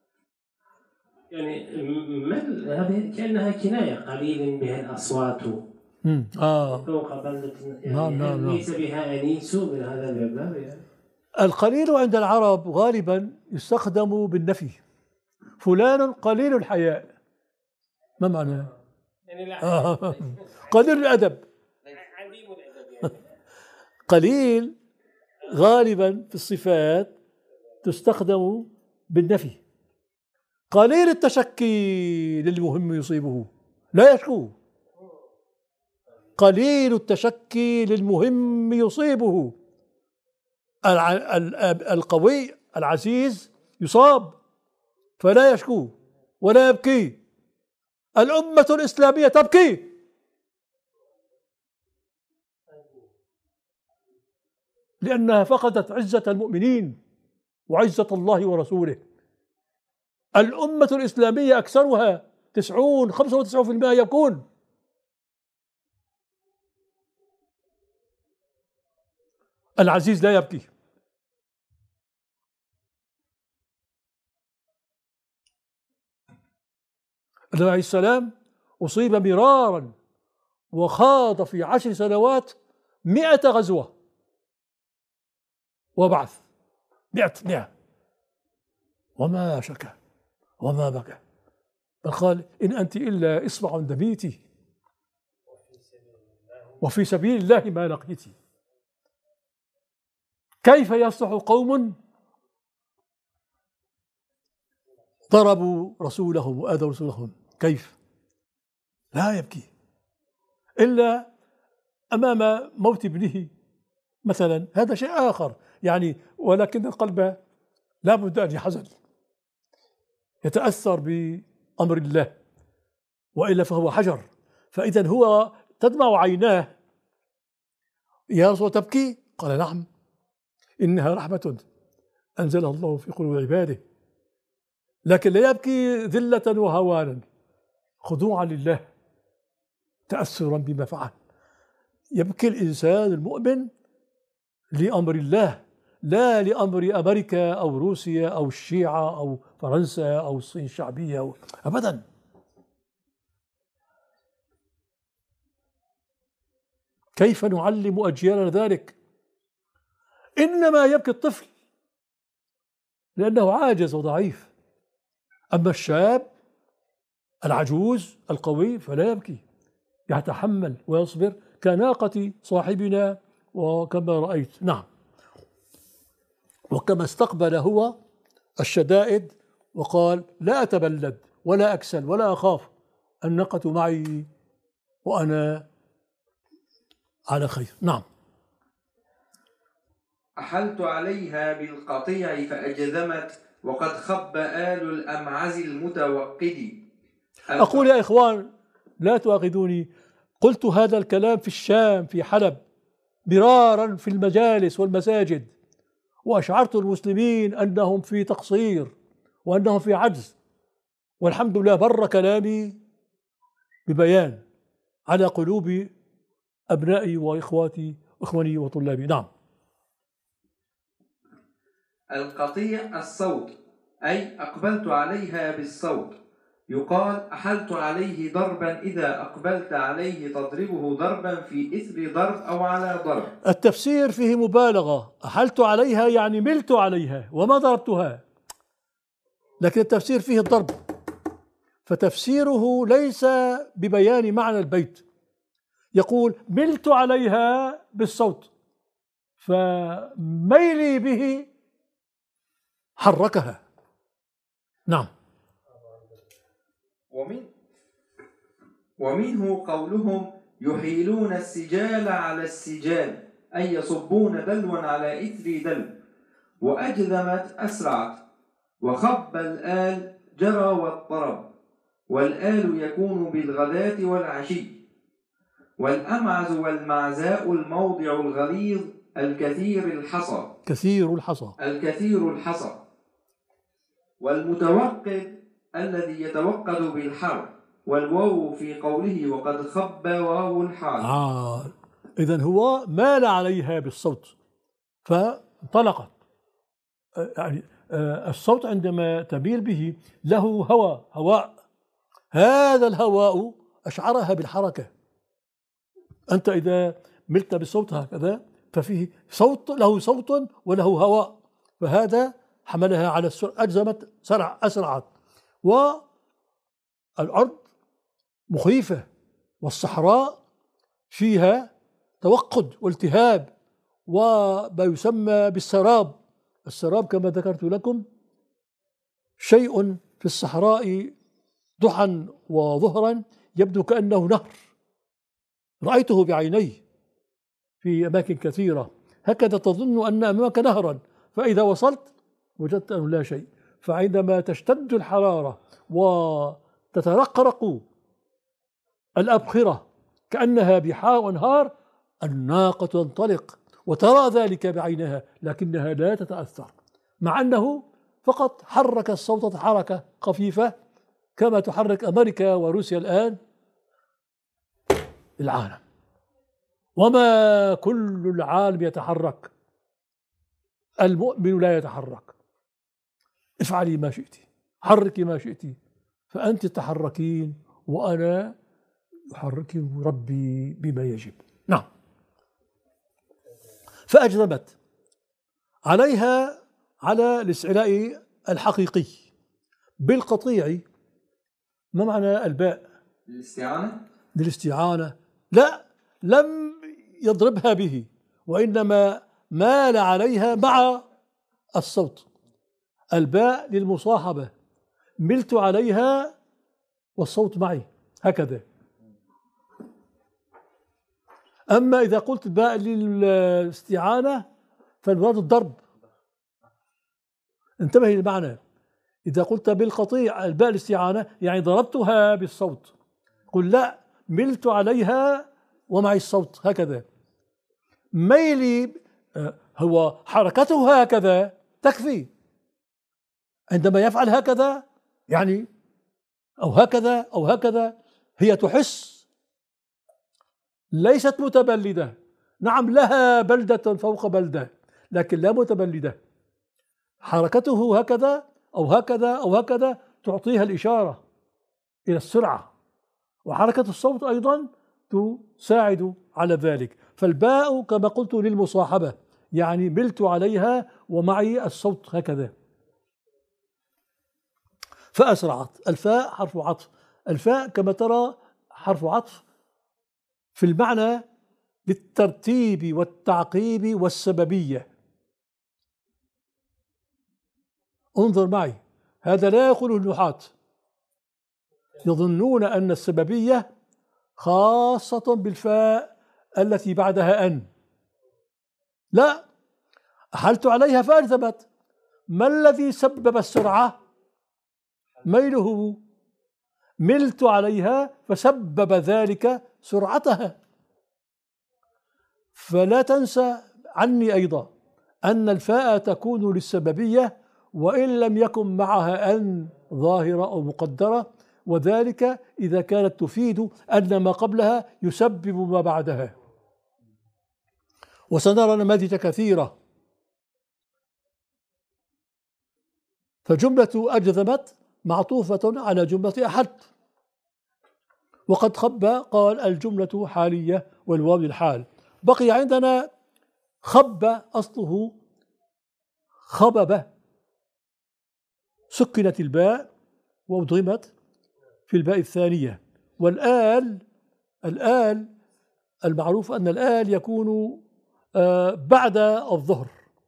يعني هذه كأنها كناية، قليل به الأصوات فوق بلدة، يعني نعم. ليس بها أنيس من هذا الباب يعني. القليل عند العرب غالبا يستخدم بالنفي. فلان قليل الحياء، ما معناه؟ يعني لا قليل الأدب. عديم الأدب يعني. قليل غالبا في الصفات تستخدم بالنفي. قليل التشكي للمهم يصيبه، لا يشكو. قليل التشكي للمهم يصيبه. القوي العزيز يصاب فلا يشكو ولا يبكي. الأمة الإسلامية تبكي، لأنها فقدت عزة المؤمنين وعزة الله ورسوله. الأمة الإسلامية أكثرها 95% يبكون. العزيز لا يبكي. النبي عليه السلام أصيب مرارا وخاض في 10 سنوات 100 غزوة وبعث 100 وما شكى وما بكى، بل قال إن أنت إلا إصبع دميتي وفي سبيل الله ما لقيتي. كيف يصلح قوم ضربوا رسولهم وآذوا رسولهم؟ كيف؟ لا يبكي إلا أمام موت ابنه مثلا، هذا شيء آخر يعني، ولكن القلب لا بد أن يحزن، يتأثر بأمر الله، وإلا فهو حجر. فإذا هو تدمع عيناه، يا رسول تبكي؟ قال نعم، إنها رحمة أنزلها الله في قلوب عباده، لكن لا يبكي ذلة وهوانا، خضوعا لله، تأثرا بما فعل. يبكي الإنسان المؤمن لأمر الله، لا لأمر أمريكا أو روسيا أو الشيعة أو فرنسا أو الصين الشعبية أبدا. كيف نعلم أجيالنا ذلك؟ إنما يبكي الطفل لأنه عاجز وضعيف، أما الشاب العجوز القوي فلا يبكي، يتحمل ويصبر كناقة صاحبنا وكما رأيت. نعم، وكما استقبل هو الشدائد وقال لا أتبلد ولا أكسل ولا أخاف، الناقة معي وأنا على خير. نعم. أحلت عليها بالقطيع فأجذمت وقد خب آل الأمعز المتوقد. أقول يا إخوان لا تؤاخذوني، قلت هذا الكلام في الشام في حلب مرارا في المجالس والمساجد، وأشعرت المسلمين أنهم في تقصير وأنهم في عجز، والحمد لله بر كلامي ببيان على قلوب أبنائي وإخواتي وإخواني وطلابي. نعم. القطيع الصوت، أي أقبلت عليها بالصوت. يقال أحلت عليه ضربا إذا أقبلت عليه تضربه ضربا في إثر ضرب أو على ضرب. التفسير فيه مبالغة، أحلت عليها يعني ملت عليها وما ضربتها، لكن التفسير فيه الضرب، فتفسيره ليس ببيان معنى البيت. يقول ملت عليها بالصوت، فميلي به حركها. نعم. ومنه قولهم يحيلون السجال على السجال، أي يصبون دلوا على إثر دلو. وأجذمت أسرعت، وخب الآل جرى واضطرب، والآل يكون بالغداة والعشي. والأمعز والمعزاء الموضع الغليظ الكثير الحصى، كثير الحصى. والمتوقد الذي يتوقد بالحر، والواو في قوله وقد خب واو الحال. إذن هو مال عليها بالصوت فانطلقت. يعني الصوت عندما تميل به له هواء، هذا الهواء أشعرها بالحركة. أنت إذا ملت بالصوت هكذا ففيه صوت، له صوت وله هواء، فهذا حملها على السرعة، أجزمت أسرعت. والأرض مخيفة والصحراء فيها توقد والتهاب وما يسمى بالسراب. السراب كما ذكرت لكم شيء في الصحراء ضحى وظهرا يبدو كأنه نهر، رأيته بعيني في أماكن كثيرة، هكذا تظن أن أمامك نهرا، فإذا وصلت وجدت أنه لا شيء. فعندما تشتد الحرارة وتترقرق الأبخرة كأنها بحار وأنهار، الناقة تنطلق وترى ذلك بعينها، لكنها لا تتأثر، مع أنه فقط حرك الصوت حركة خفيفة كما تحرك أمريكا وروسيا الآن العالم. وما كل العالم يتحرك، المؤمن لا يتحرك. افعلي ما شئت، حركي ما شئت، فأنت تتحركين وأنا يحرك ربي بما يجب. نعم. فأجذبت عليها على الاستعلاء الحقيقي بالقطيع. ما معنى الباء؟ للاستعانة. لا، لم يضربها به، وإنما مال عليها مع الصوت. الباء للمصاحبة، ملت عليها والصوت معي هكذا. أما إذا قلت الباء للاستعانة فالمراد الضرب. انتبه للمعنى. إذا قلت بالقطيع الباء الاستعانة يعني ضربتها بالصوت، قل لا، ملت عليها ومعي الصوت هكذا. ميلي هو حركته هكذا تكفي. عندما يفعل هكذا يعني أو هكذا أو هكذا، هي تحس، ليست متبلدة. نعم لها بلدة فوق بلدة، لكن لا متبلدة، حركته هكذا أو هكذا أو هكذا تعطيها الإشارة إلى السرعة، وحركة الصوت أيضا تساعد على ذلك. فالباء كما قلت للمصاحبة، يعني ملت عليها ومعي الصوت هكذا. فأسرعت. الفاء حرف عطف. الفاء كما ترى حرف عطف في المعنى للترتيب والتعقيب والسببية. انظر معي، هذا لا يقوله النحاة، يظنون أن السببية خاصة بالفاء التي بعدها أن. لا، أحلت عليها فألزمت. ما الذي سبب السرعة؟ ميله، ملت عليها فسبب ذلك سرعتها. فلا تنسى عني أيضا أن الفاء تكون للسببية وإن لم يكن معها أن ظاهرة أو مقدرة، وذلك إذا كانت تفيد أن ما قبلها يسبب ما بعدها. وسنرى نماذج كثيرة. فجملة أجذمت معطوفة على جملة أحلت. وقد خب قال الجملة حالية والواو للحال. بقي عندنا خب، أصله خبب، سكنت الباء وأضغمت في الباء الثانية. والآل، الآل المعروف أن الآل يكون بعد الظهر،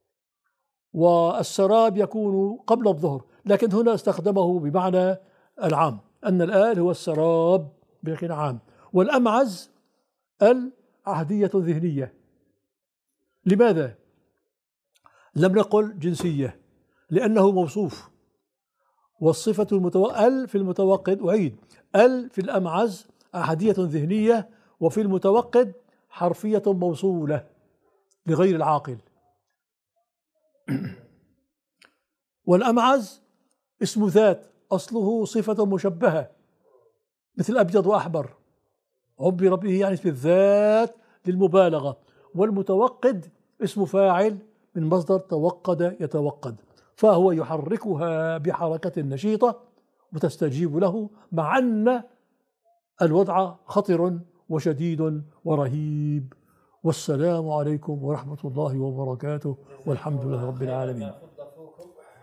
والسراب يكون قبل الظهر، لكن هنا استخدمه بمعنى العام، أن الآل هو السراب بشكل عام. والأمعز العهدية ذهنية. لماذا لم نقل جنسية؟ لأنه موصوف، والصفة ال في المتوقد، أعيد، ال في الأمعز عهدية ذهنية، وفي المتوقد حرفية موصولة لغير العاقل. والأمعز اسم ذات، أصله صفة مشبهة مثل أبيض وأحمر، عبر به يعني اسم الذات للمبالغة. والمتوقد اسم فاعل من مصدر توقد يتوقد، فهو يحركها بحركة نشيطة وتستجيب له، مع أن الوضع خطر وشديد ورهيب. والسلام عليكم ورحمة الله وبركاته، والحمد لله رب العالمين.